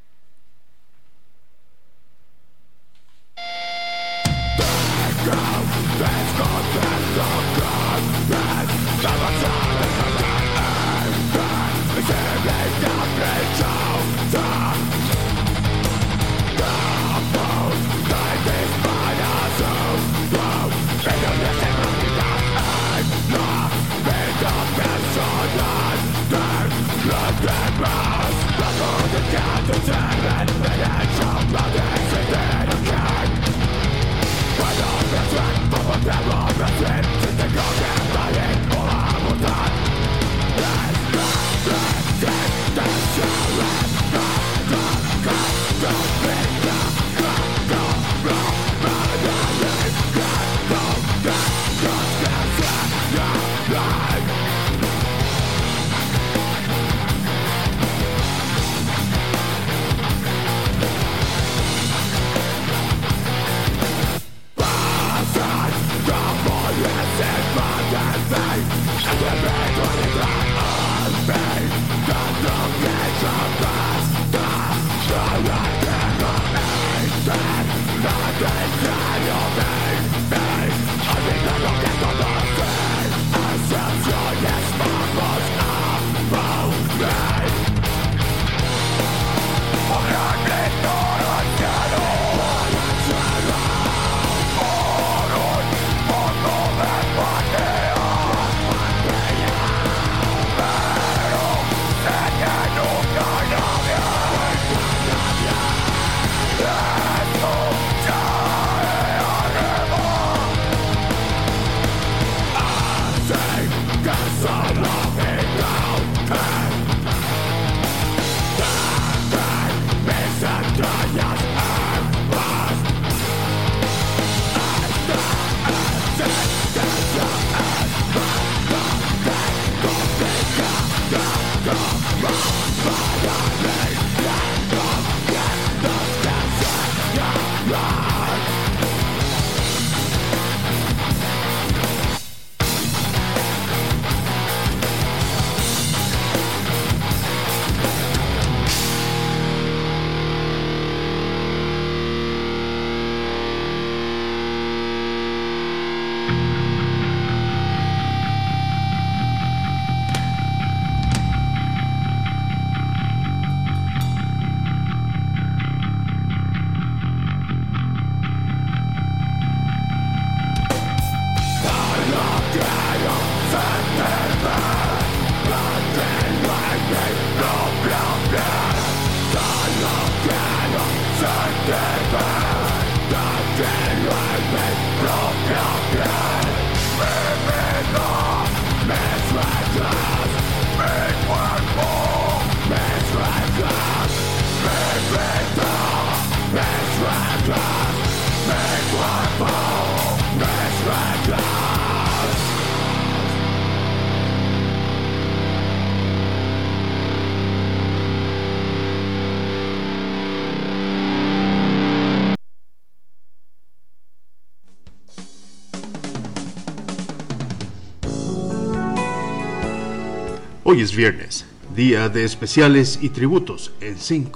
Hoy es viernes, día de especiales y tributos en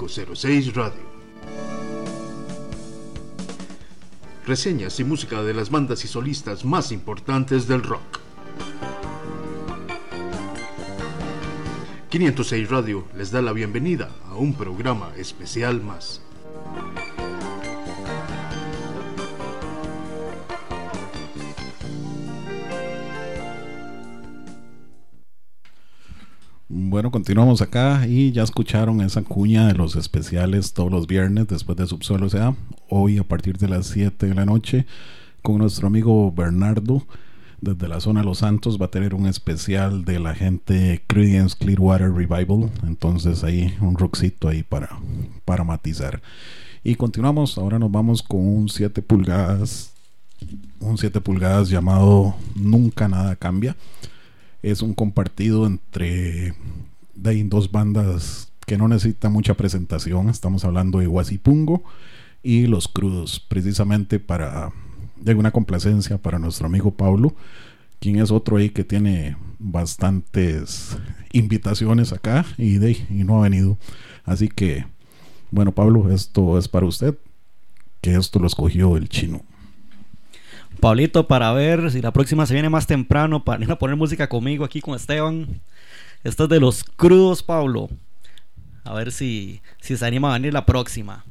506 Radio. Reseñas y música de las bandas y solistas más importantes del rock. 506 Radio les da la bienvenida a un programa especial más. Bueno, continuamos acá y ya escucharon esa cuña de los especiales todos los viernes después de Subsuelo S.A. Hoy a partir de las 7 de la noche con nuestro amigo Bernardo desde la zona de Los Santos va a tener un especial de la gente Creedence Clearwater Revival. Entonces ahí un rockcito ahí para matizar. Y continuamos, ahora nos vamos con un 7 pulgadas llamado Nunca Nada Cambia. Es un compartido entre dos bandas que no necesitan mucha presentación. Estamos hablando de Huasipungo y Los Crudos, precisamente para una complacencia para nuestro amigo Pablo, quien es otro ahí que tiene bastantes invitaciones acá y no ha venido. Así que, bueno, Pablo, esto es para usted, que esto lo escogió el Chino. Pablito, para ver si la próxima se viene más temprano para ir a poner música conmigo aquí con Esteban. Esto es de Los Crudos, Pablo. A ver si se anima a venir la próxima.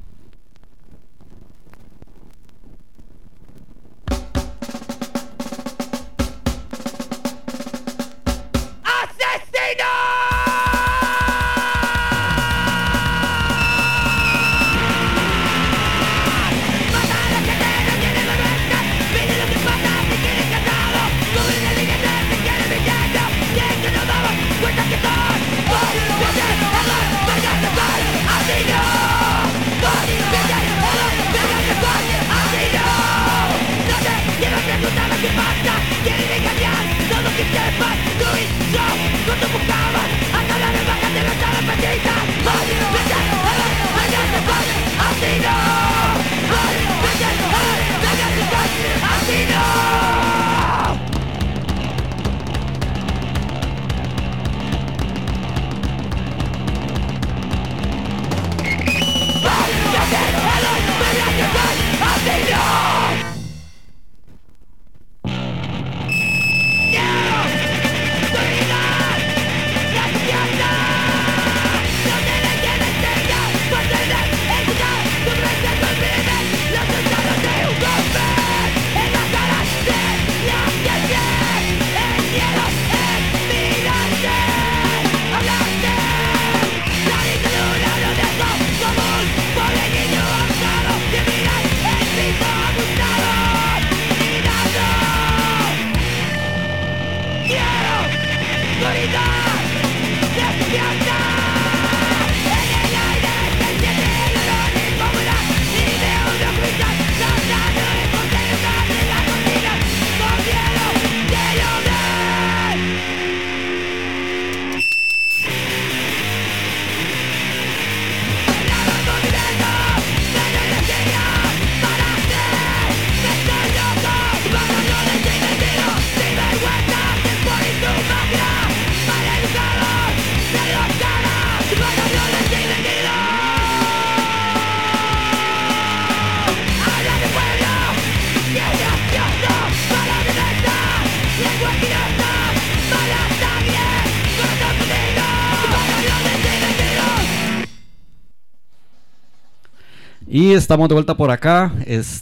Y estamos de vuelta por acá.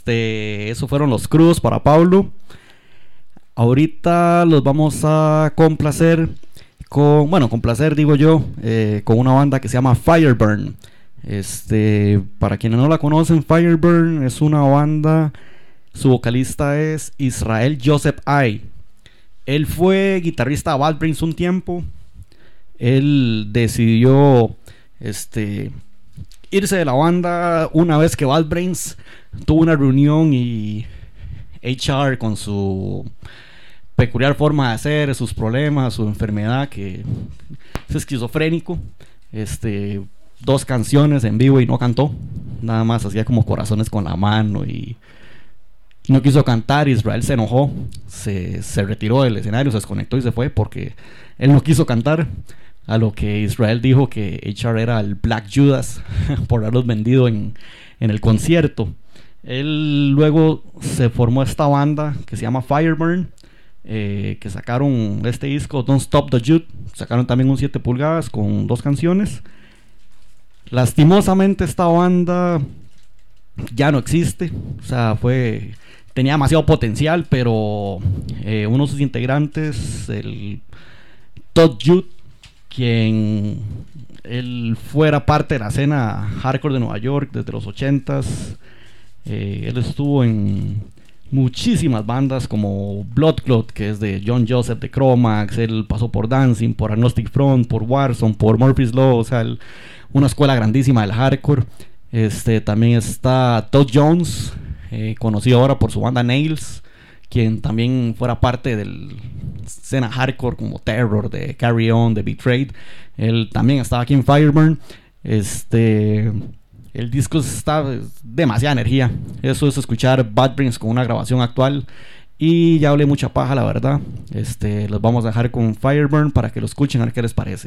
Esos fueron Los Crudos para Pablo. Ahorita los vamos a complacer con una banda que se llama Fireburn. Para quienes no la conocen, Fireburn es una banda. Su vocalista es Israel Joseph I. Él fue guitarrista de Bad Brains un tiempo. Él decidió irse de la banda una vez que Bad Brains tuvo una reunión y HR, con su peculiar forma de hacer, sus problemas, su enfermedad, que es esquizofrénico, 2 canciones en vivo y no cantó, nada más hacía como corazones con la mano y no quiso cantar. Israel se enojó, se retiró del escenario, se desconectó y se fue porque él no quiso cantar. A lo que Israel dijo que HR era el Black Judas por haberlos vendido en el concierto. Él luego se formó esta banda que se llama Fireburn, que sacaron este disco Don't Stop the Youth. Sacaron también un 7 pulgadas con 2 canciones. Lastimosamente esta banda ya no existe. O sea, tenía demasiado potencial, pero uno de sus integrantes, el Todd Youth, quien él fuera parte de la escena hardcore de Nueva York desde los 80s. Él estuvo en muchísimas bandas como Bloodclot, que es de John Joseph de Chromax. Él pasó por Dancing, por Agnostic Front, por Warzone, por Murphy's Law. O sea, una escuela grandísima del hardcore. También está Todd Jones, conocido ahora por su banda Nails, quien también fuera parte de la escena hardcore como Terror, de Carry On, de Betrayed. Él también estaba aquí en Fireburn. El disco está demasiada energía. Eso es escuchar Bad Brains con una grabación actual Y ya hablé mucha paja, la verdad. Los vamos a dejar con Fireburn para que lo escuchen a ver qué les parece.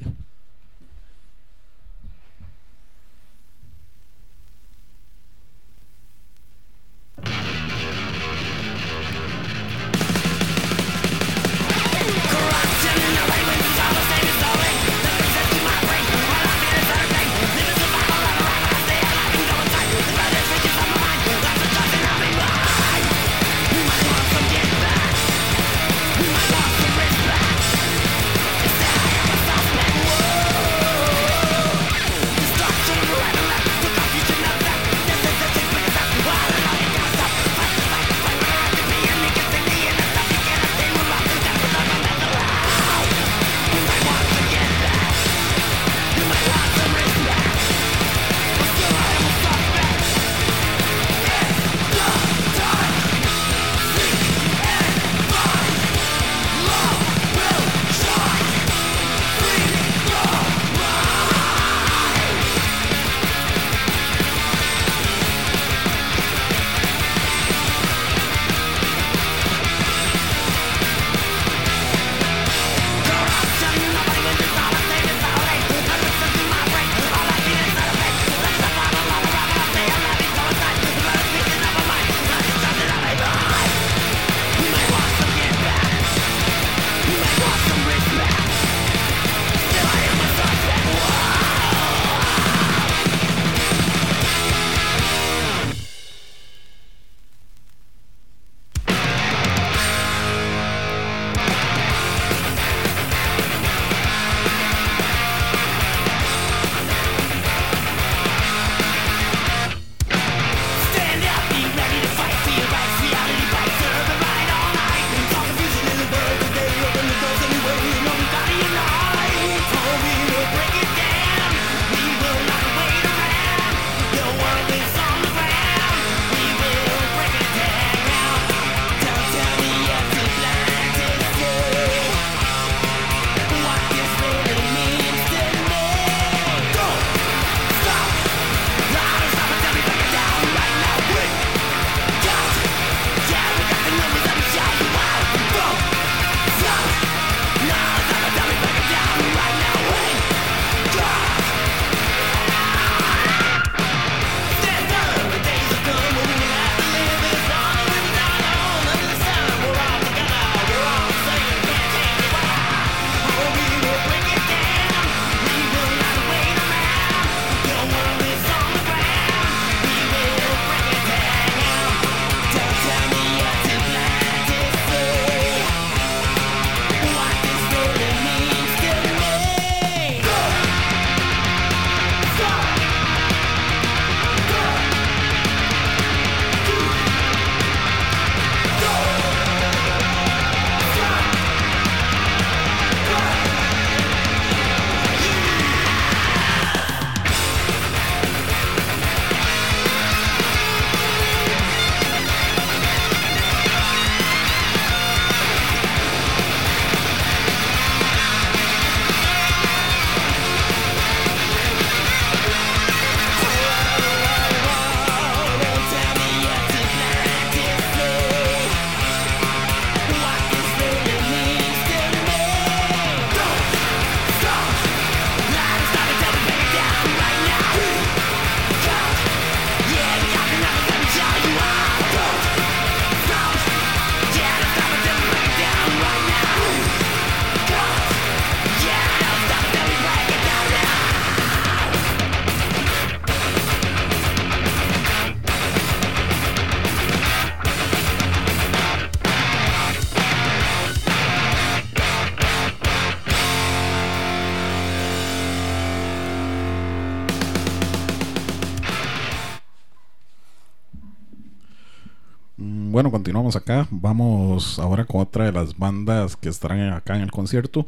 Bueno, continuamos acá. Vamos ahora con otra de las bandas que estarán acá en el concierto.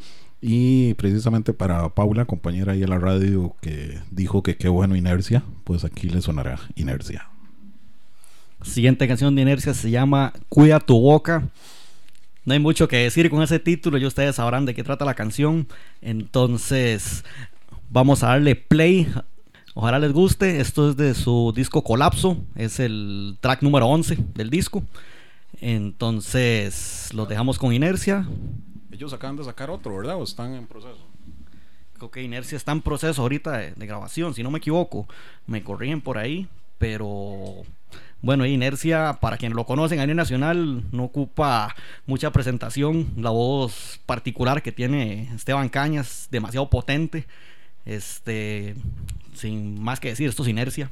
Y precisamente para Paula, compañera ahí en la radio, que dijo que qué bueno Inercia, pues aquí le sonará Inercia. Siguiente canción de Inercia se llama Cuida tu boca. No hay mucho que decir con ese título, ya ustedes sabrán de qué trata la canción. Entonces vamos a darle play. Ojalá les guste. Esto es de su disco Colapso. Es el track número 11 del disco. Entonces los dejamos con Inercia. Ellos acaban de sacar otro, ¿verdad? ¿O están en proceso? Creo que Inercia está en proceso ahorita de grabación, si no me equivoco. Me corrigen por ahí, pero bueno, Inercia, para quienes lo conocen a nivel nacional, no ocupa mucha presentación. La voz particular que tiene Esteban Cañas, demasiado potente. Sin más que decir, esto es Inercia.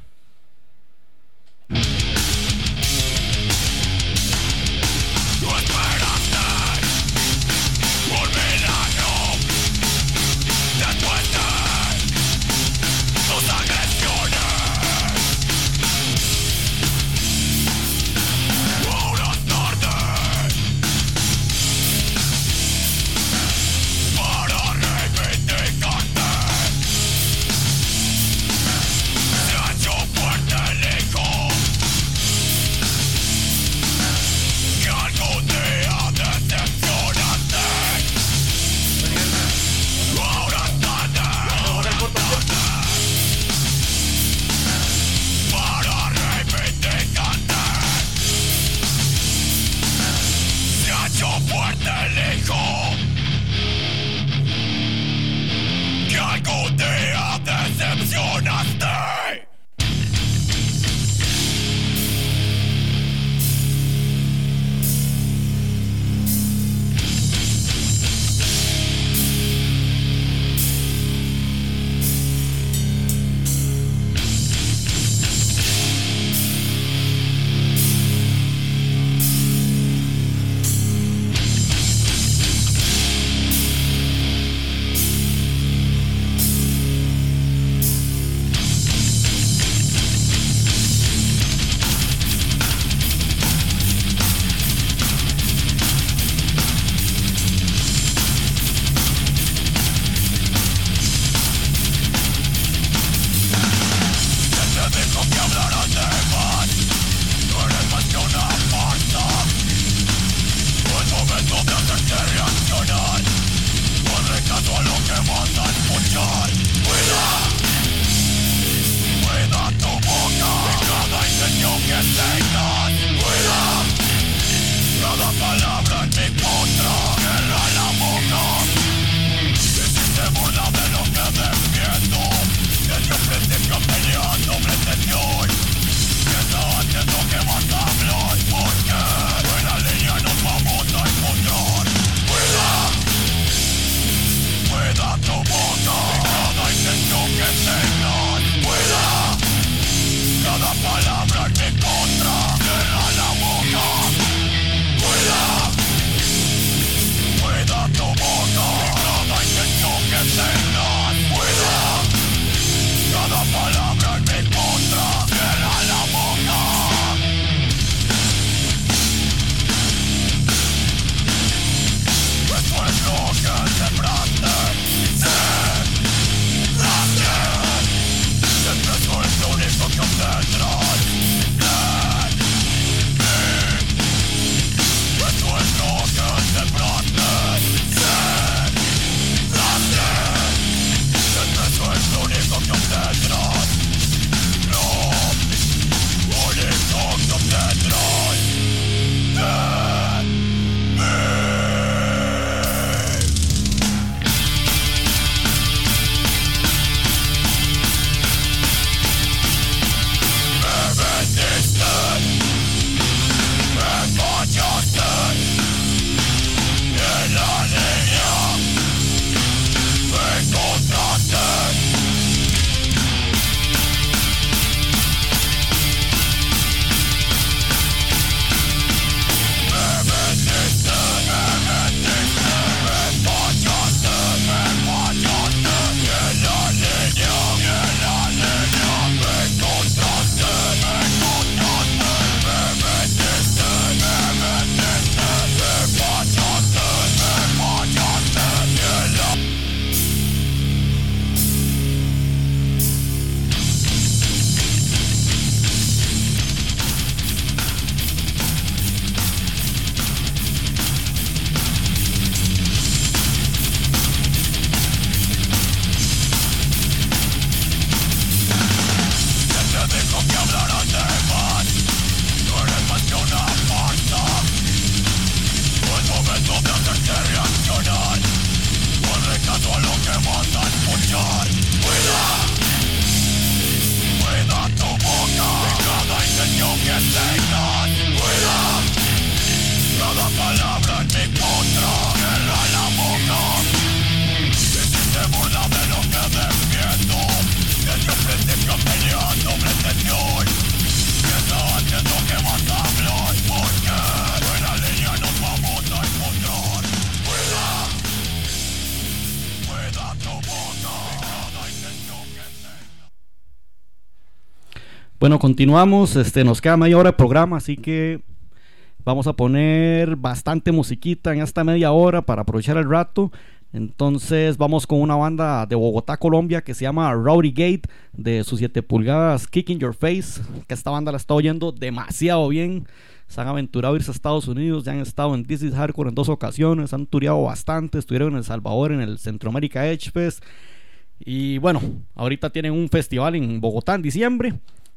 Bueno, continuamos, nos queda media hora de programa, así que vamos a poner bastante musiquita en esta media hora para aprovechar el rato. Entonces vamos con una banda de Bogotá, Colombia, que se llama Rowdy Gate, de sus 7 pulgadas Kicking Your Face, que esta banda la está oyendo demasiado bien. Se han aventurado a irse a Estados Unidos, ya han estado en This Is Hardcore en 2 ocasiones, han tureado bastante, estuvieron en El Salvador en el Centroamérica Edge Fest. Y bueno, ahorita tienen un festival en Bogotá en diciembre.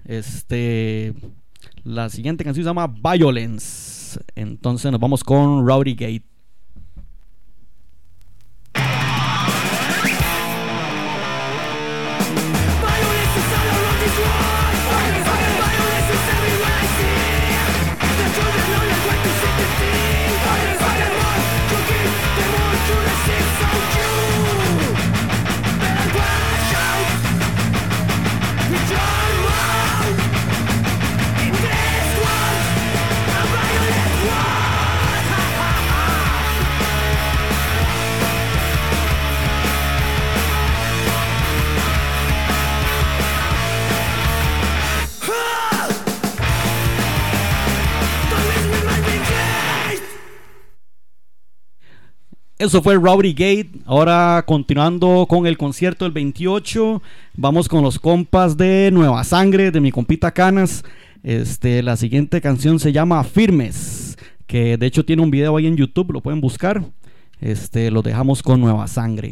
La siguiente canción se llama Violence. Entonces nos vamos con Rowdy Gate. Eso fue Rowdy Gate. Ahora continuando con el concierto del 28, vamos con los compas de Nueva Sangre, de mi compita Canas. La siguiente canción se llama Firmes, que de hecho tiene un video ahí en YouTube, lo pueden buscar. Lo dejamos con Nueva Sangre.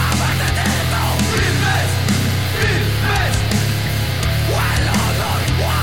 Well,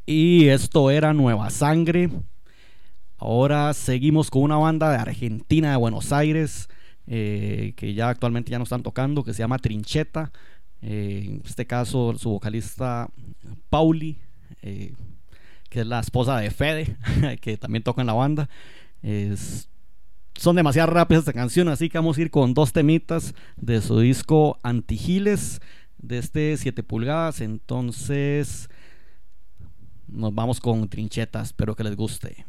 Y esto era Nueva Sangre. Ahora seguimos con una banda de Argentina, de Buenos Aires, que ya actualmente ya no están tocando, que se llama Trincheta. En este caso su vocalista Pauli, que es la esposa de Fede, que también toca en la banda. Son demasiado rápidas esta canción, así que vamos a ir con 2 temitas de su disco Antigiles, de este 7 pulgadas. Entonces nos vamos con Trincheta, espero que les guste.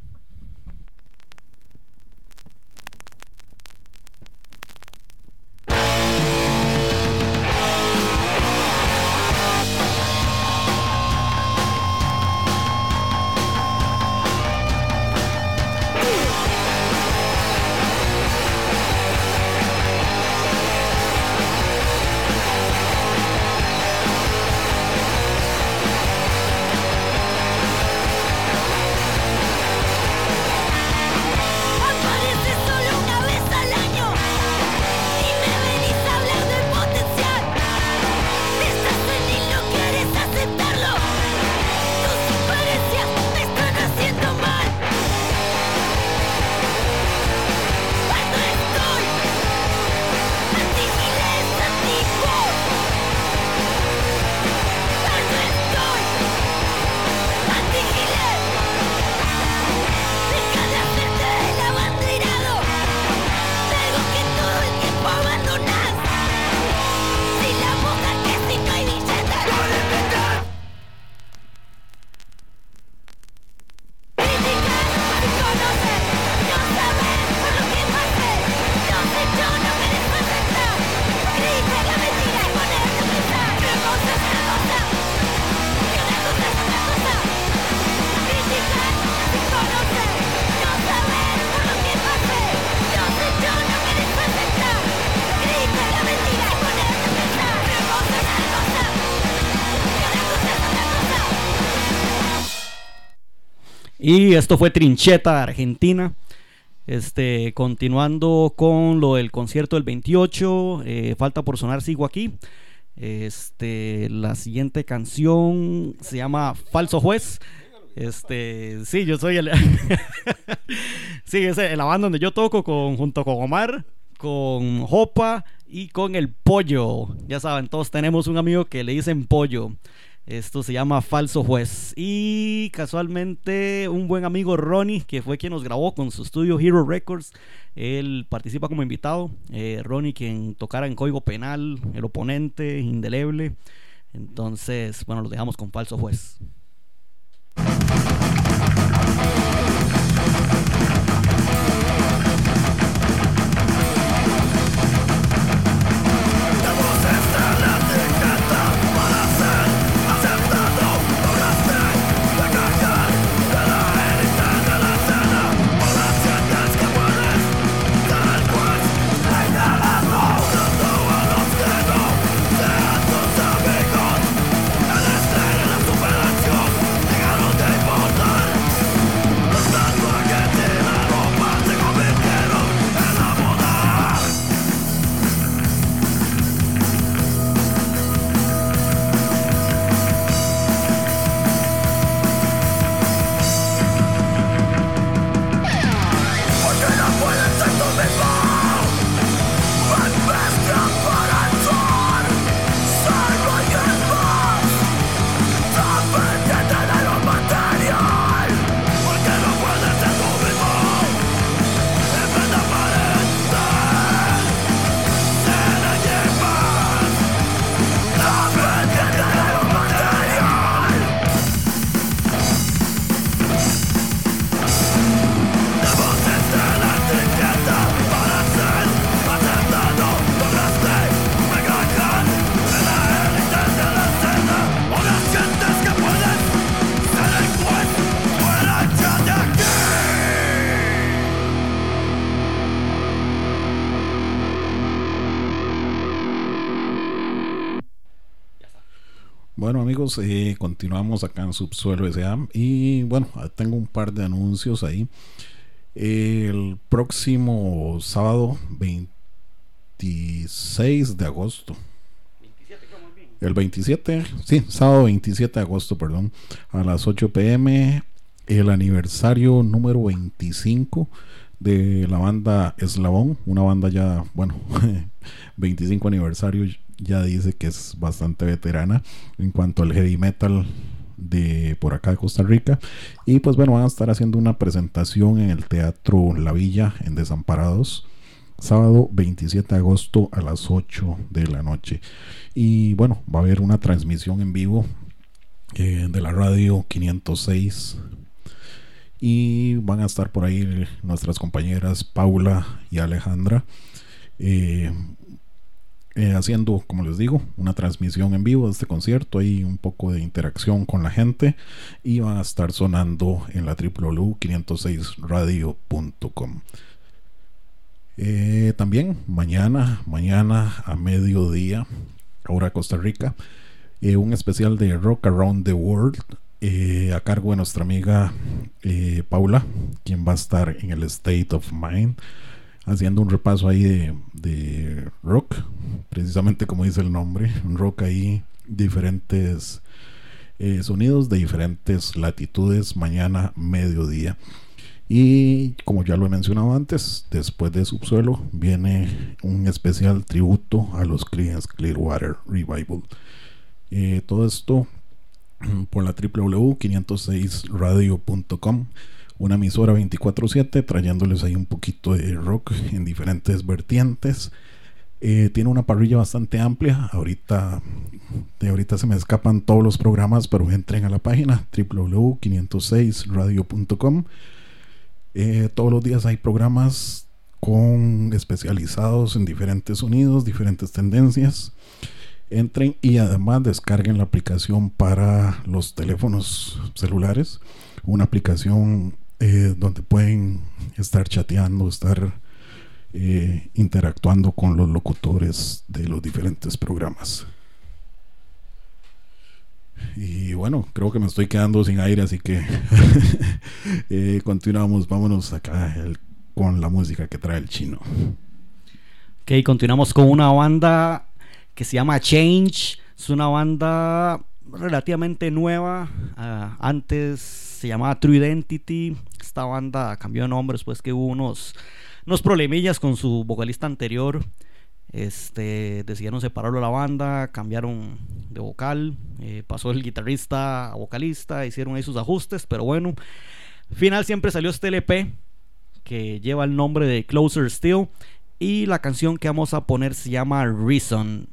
Y esto fue Trincheta, Argentina. Continuando con lo del concierto del 28, falta por sonar Sigo Aquí. La siguiente canción se llama Falso Juez. Sí, yo soy el sí, es la banda donde yo toco junto con Omar, con Jopa y con el Pollo. Ya saben, todos tenemos un amigo que le dicen Pollo. Esto se llama Falso Juez. Y casualmente un buen amigo Ronnie, que fue quien nos grabó con su estudio Hero Records, él participa como invitado. Ronnie, quien tocara en Código Penal, El Oponente, Indeleble. Entonces, bueno, los dejamos con Falso Juez. Bueno amigos, continuamos acá en Subsuelo S.A. y bueno, tengo un par de anuncios ahí. El próximo sábado 26 de agosto, el 27, sí, sábado 27 de agosto, perdón, a las 8 p.m. el aniversario número 25 de la banda Eslabón, una banda ya, bueno, 25 aniversario, ya dice que es bastante veterana en cuanto al heavy metal de por acá de Costa Rica. Y pues bueno, van a estar haciendo una presentación en el Teatro La Villa en Desamparados, sábado 27 de agosto a las 8 de la noche. Y bueno, va a haber una transmisión en vivo de la radio 506 y van a estar por ahí nuestras compañeras Paula y Alejandra haciendo, como les digo, una transmisión en vivo de este concierto. Hay un poco de interacción con la gente y van a estar sonando en la www.506radio.com. También mañana a mediodía, hora Costa Rica, un especial de Rock Around the World a cargo de nuestra amiga Paula, quien va a estar en el State of Mind haciendo un repaso ahí de rock, precisamente como dice el nombre, un rock ahí, diferentes sonidos de diferentes latitudes, mañana mediodía. Y como ya lo he mencionado antes, después de Subsuelo viene un especial tributo a los Creedence Clearwater Revival. Todo esto por la www.506radio.com, una emisora 24/7 trayéndoles ahí un poquito de rock en diferentes vertientes. Tiene una parrilla bastante amplia. Ahorita se me escapan todos los programas, pero entren a la página www.506radio.com. Todos los días hay programas especializados en diferentes sonidos, diferentes tendencias. Entren y además descarguen la aplicación para los teléfonos celulares, una aplicación donde pueden estar chateando, estar interactuando con los locutores de los diferentes programas. Y bueno, creo que me estoy quedando sin aire, así que continuamos. Vámonos acá con la música que trae el chino. Ok, continuamos con una banda que se llama Change. Es una banda relativamente nueva. Antes se llamaba True Identity. Esta banda cambió de nombre después que hubo unos problemillas con su vocalista anterior. Decidieron separarlo de la banda, cambiaron de vocal, pasó el guitarrista a vocalista, hicieron ahí sus ajustes, pero bueno, al final siempre salió este LP que lleva el nombre de Closer Still, y la canción que vamos a poner se llama Reason.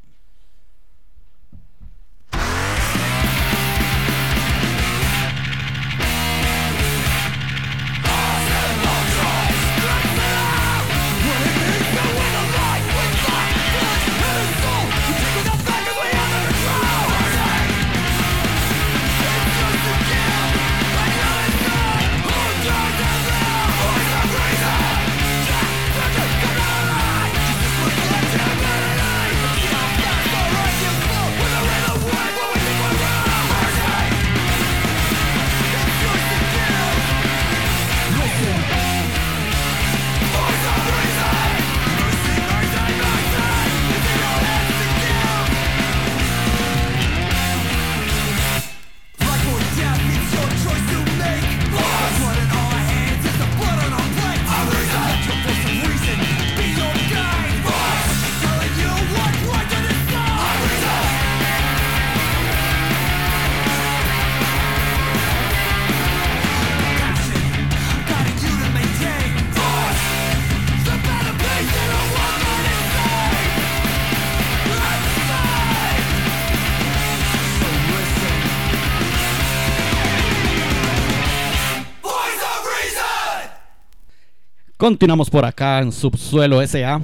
Continuamos por acá en Subsuelo SA.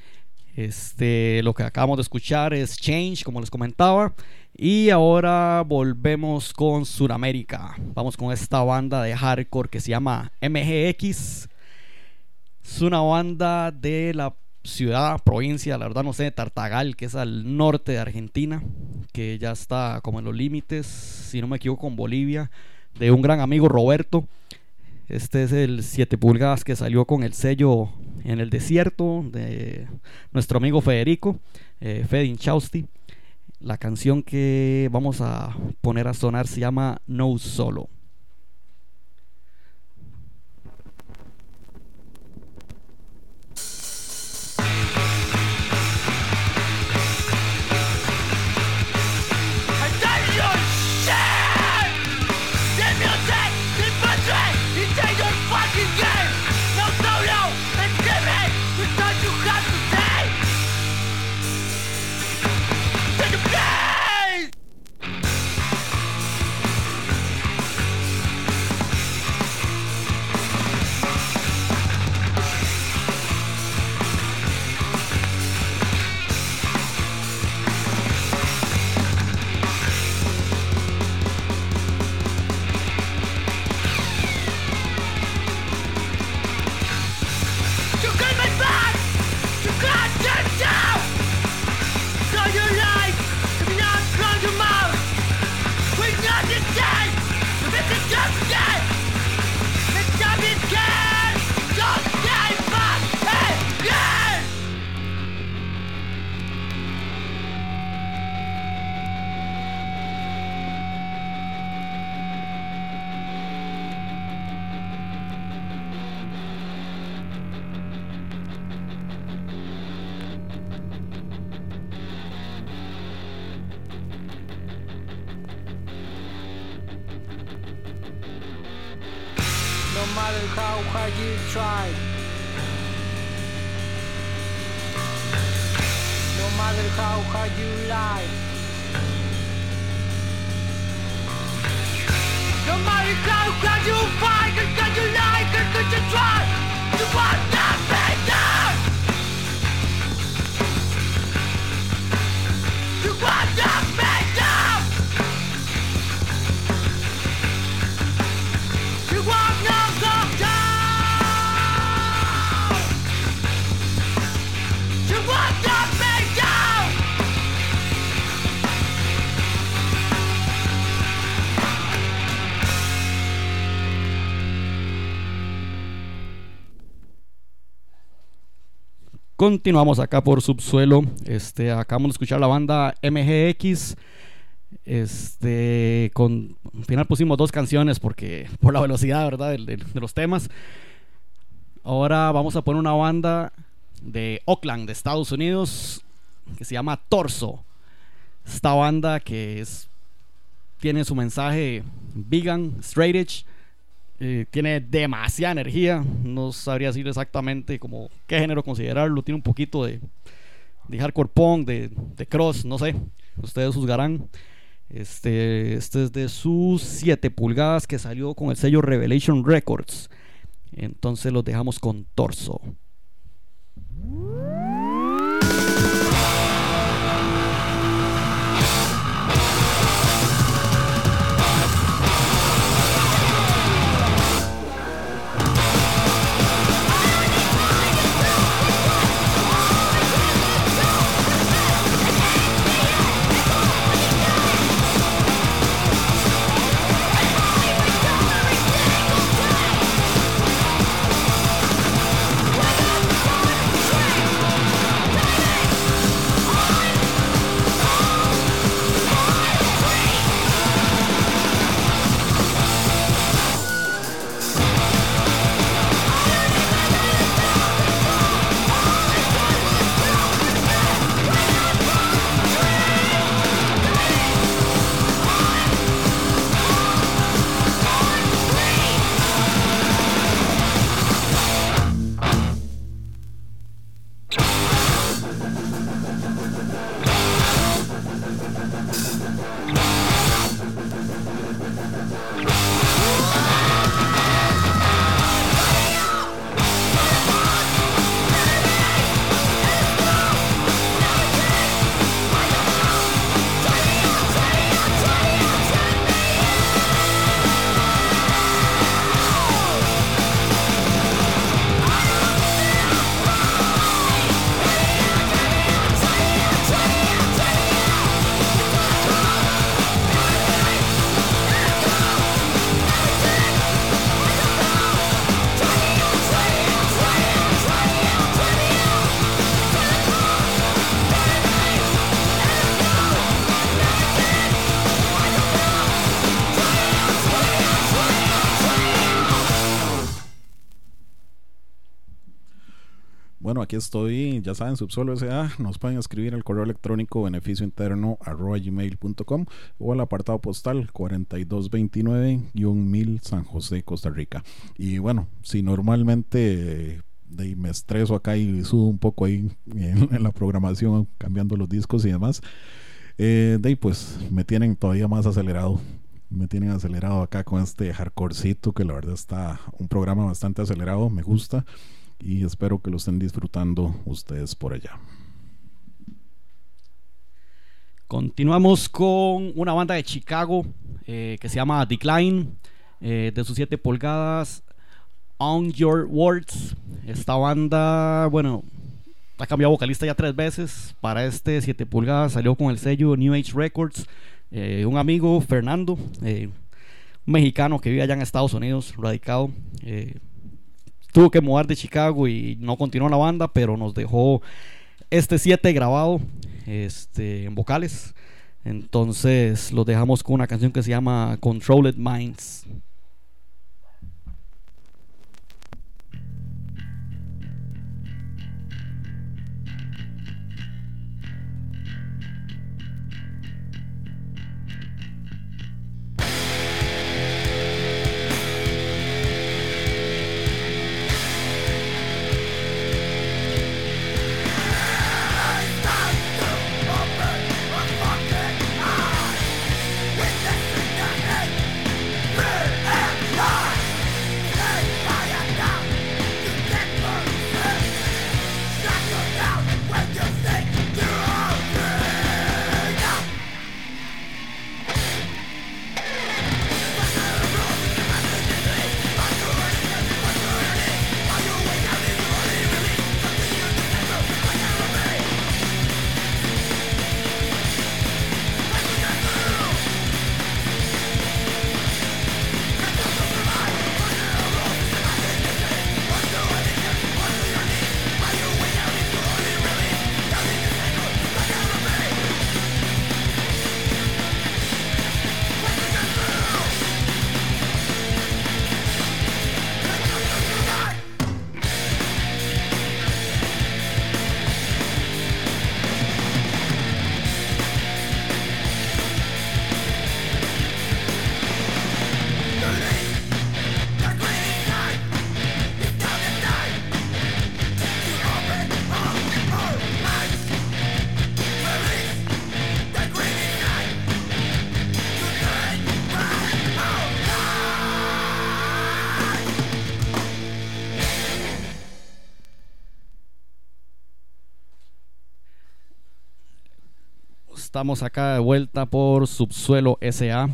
Lo que acabamos de escuchar es Change, como les comentaba. Y ahora volvemos con Sudamérica. Vamos con esta banda de hardcore que se llama MGX. Es una banda de la ciudad, provincia, la verdad no sé, Tartagal, que es al norte de Argentina, que ya está como en los límites, si no me equivoco, con Bolivia, de un gran amigo, Roberto. Este es el 7 pulgadas que salió con el sello En el Desierto de nuestro amigo Federico, Fedin Chausti. La canción que vamos a poner a sonar se llama No Solo. No matter how hard you try, no matter how hard you lie, no matter how hard you fight, cause you lie, cause you try, you want nothing done. You want nothing done. You want nothing done. You want nothing done. Continuamos acá por Subsuelo. Acabamos de escuchar la banda MGX. Al final pusimos 2 canciones porque por la velocidad, ¿verdad? de los temas. Ahora vamos a poner una banda de Oakland, de Estados Unidos, que se llama Torso. Esta banda que tiene su mensaje vegan, straight edge. Tiene demasiada energía. No sabría decir exactamente como qué género considerarlo. Tiene un poquito de hardcore punk, de cross, no sé, ustedes juzgarán. Este es de sus 7 pulgadas que salió con el sello Revelation Records. Entonces los dejamos con Torso. You aquí estoy, ya saben, Subsuelo S.A. Nos pueden escribir al correo electrónico beneficiointerno@gmail.com o al apartado postal 4229-1000 San José, Costa Rica. Y bueno, si normalmente me estreso acá y sudo un poco ahí en la programación, cambiando los discos y demás, pues me tienen todavía más acelerado. Me tienen acelerado acá con este hardcorecito, que la verdad está un programa bastante acelerado, me gusta, y espero que lo estén disfrutando ustedes por allá. Continuamos con una banda de Chicago que se llama Decline, de sus 7 pulgadas, On Your Words. Esta banda, bueno, ha cambiado vocalista ya 3 veces. Para este 7 pulgadas salió con el sello New Age Records. Un amigo, Fernando, un mexicano que vive allá en Estados Unidos, radicado, tuvo que mudar de Chicago y no continuó la banda, pero nos dejó este 7 grabado en vocales. Entonces los dejamos con una canción que se llama Controlled Minds. Estamos acá de vuelta por Subsuelo S.A.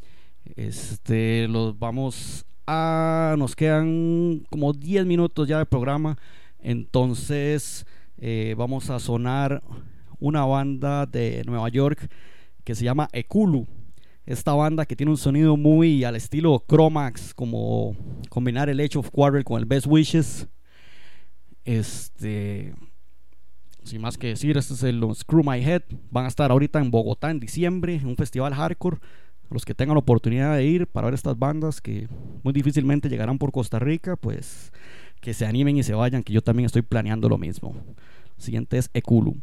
Nos quedan como 10 minutos ya de programa. Entonces vamos a sonar una banda de Nueva York que se llama Ekulu. Esta banda que tiene un sonido muy al estilo Chromax, como combinar el Age of Quarrel con el Best Wishes. Sin más que decir, este es el Screw My Head. Van a estar ahorita en Bogotá en diciembre, en un festival hardcore. A los que tengan la oportunidad de ir para ver estas bandas que muy difícilmente llegarán por Costa Rica, pues que se animen y se vayan, que yo también estoy planeando lo mismo. El siguiente es Ekulu.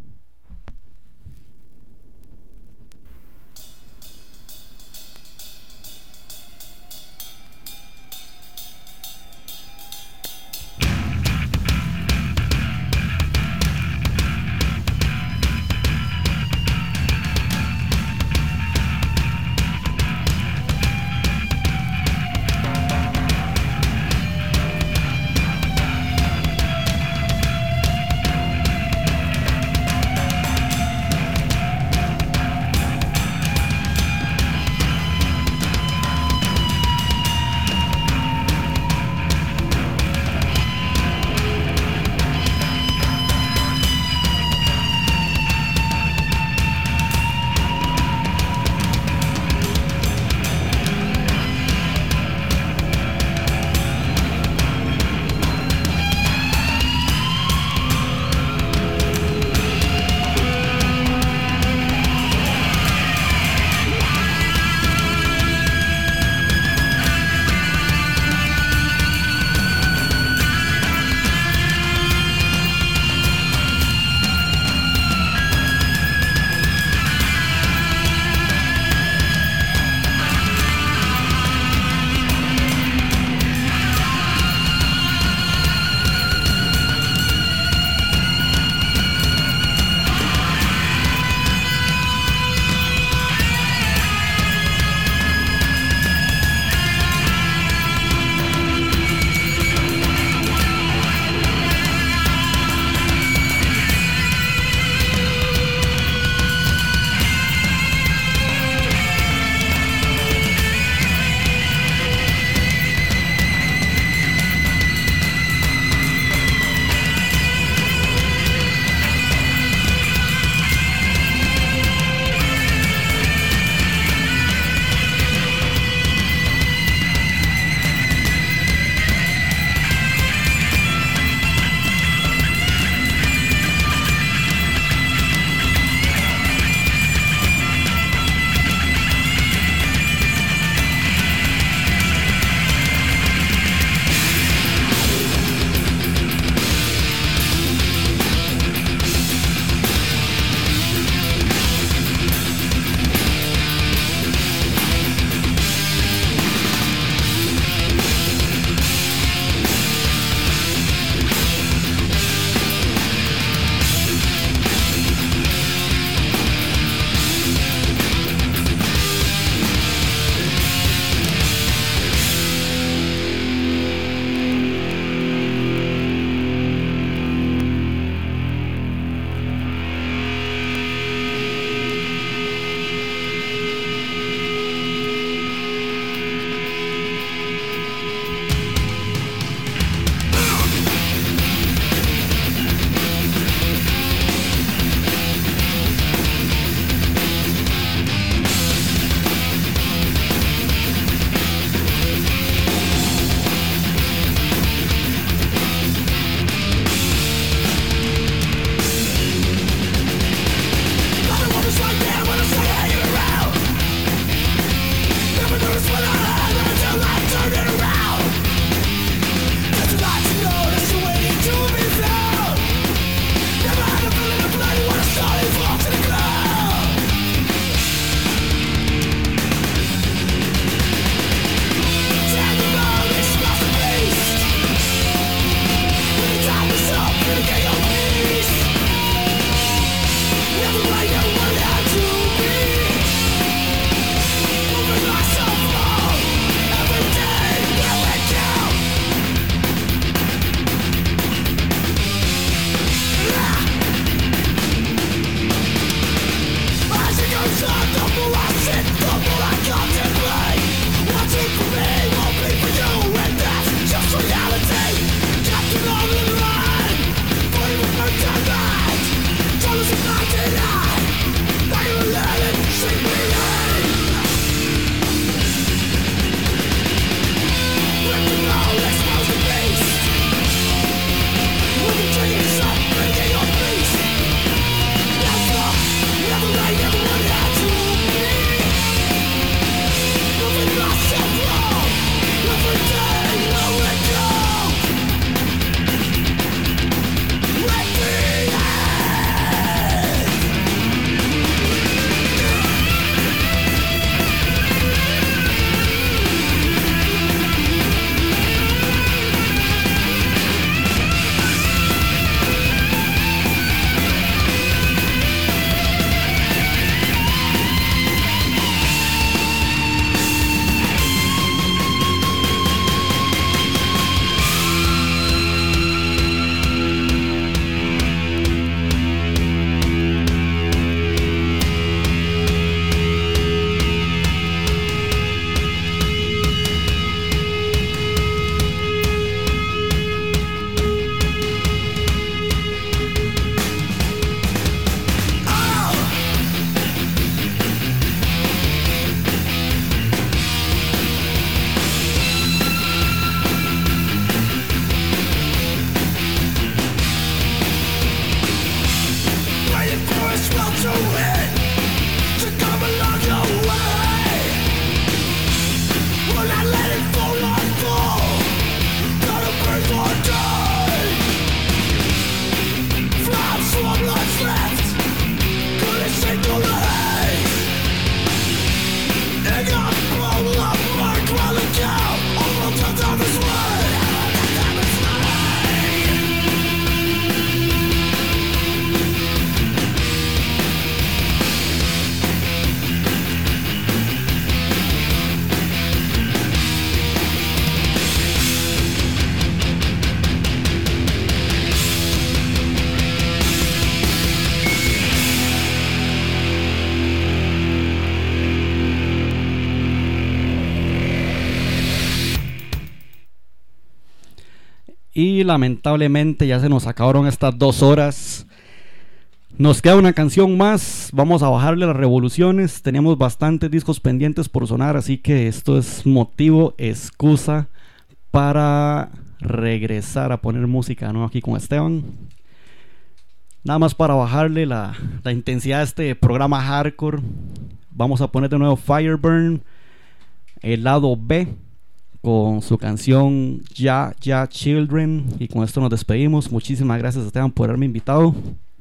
Y lamentablemente ya se nos acabaron estas 2 horas. Nos queda una canción más. Vamos a bajarle las revoluciones. Teníamos bastantes discos pendientes por sonar, así que esto es motivo, excusa para regresar a poner música, ¿no? Aquí con Esteban. Nada más para bajarle la intensidad de este programa hardcore. Vamos a poner de nuevo Fireburn, el lado B, con su canción Ya Ya Children. Y con esto nos despedimos. Muchísimas gracias, Esteban, por haberme invitado.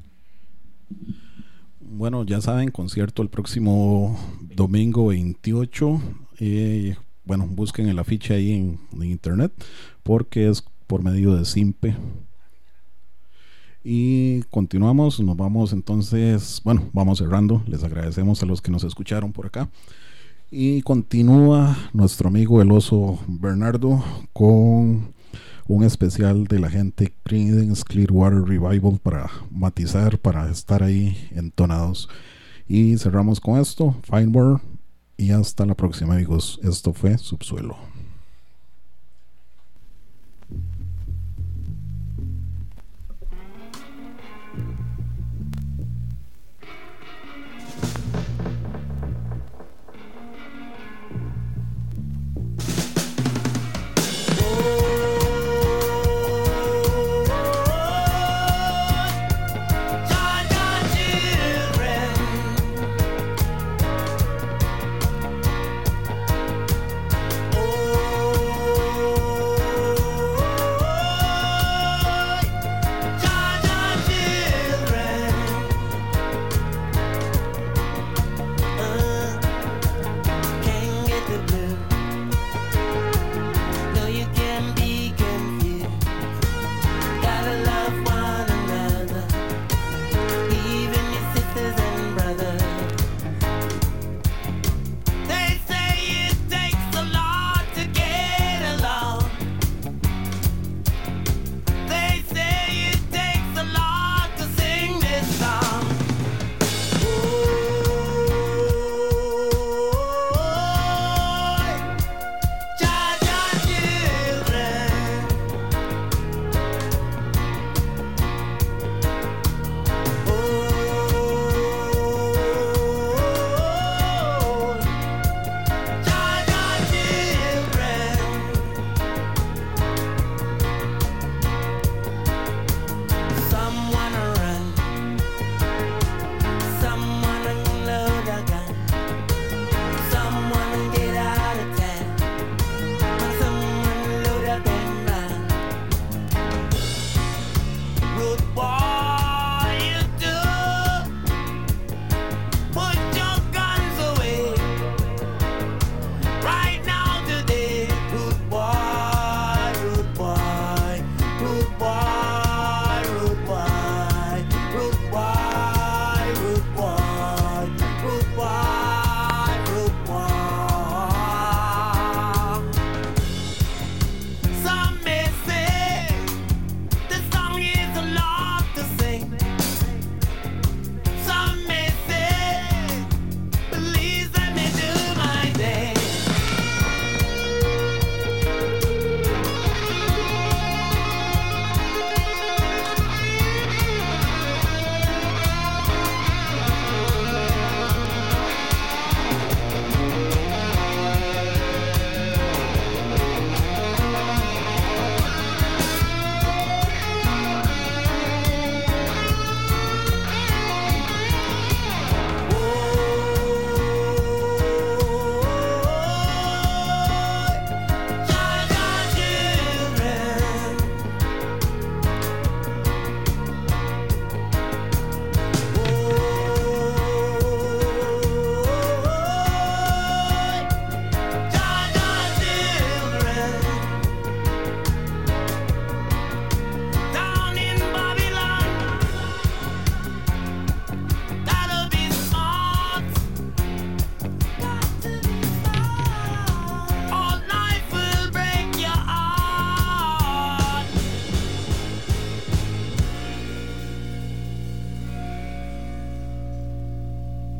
Bueno, ya saben, concierto el próximo domingo 28. Bueno, busquen el afiche ahí en internet, porque es por medio de Simpe. Y continuamos, nos vamos entonces, bueno, vamos cerrando. Les agradecemos a los que nos escucharon por acá. Y continúa nuestro amigo el oso Bernardo con un especial de la gente Creedence Clearwater Revival para matizar, para estar ahí entonados. Y cerramos con esto, Fireburn, y hasta la próxima, amigos. Esto fue Subsuelo.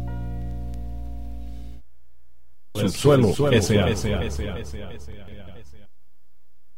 Subsuelo S.A.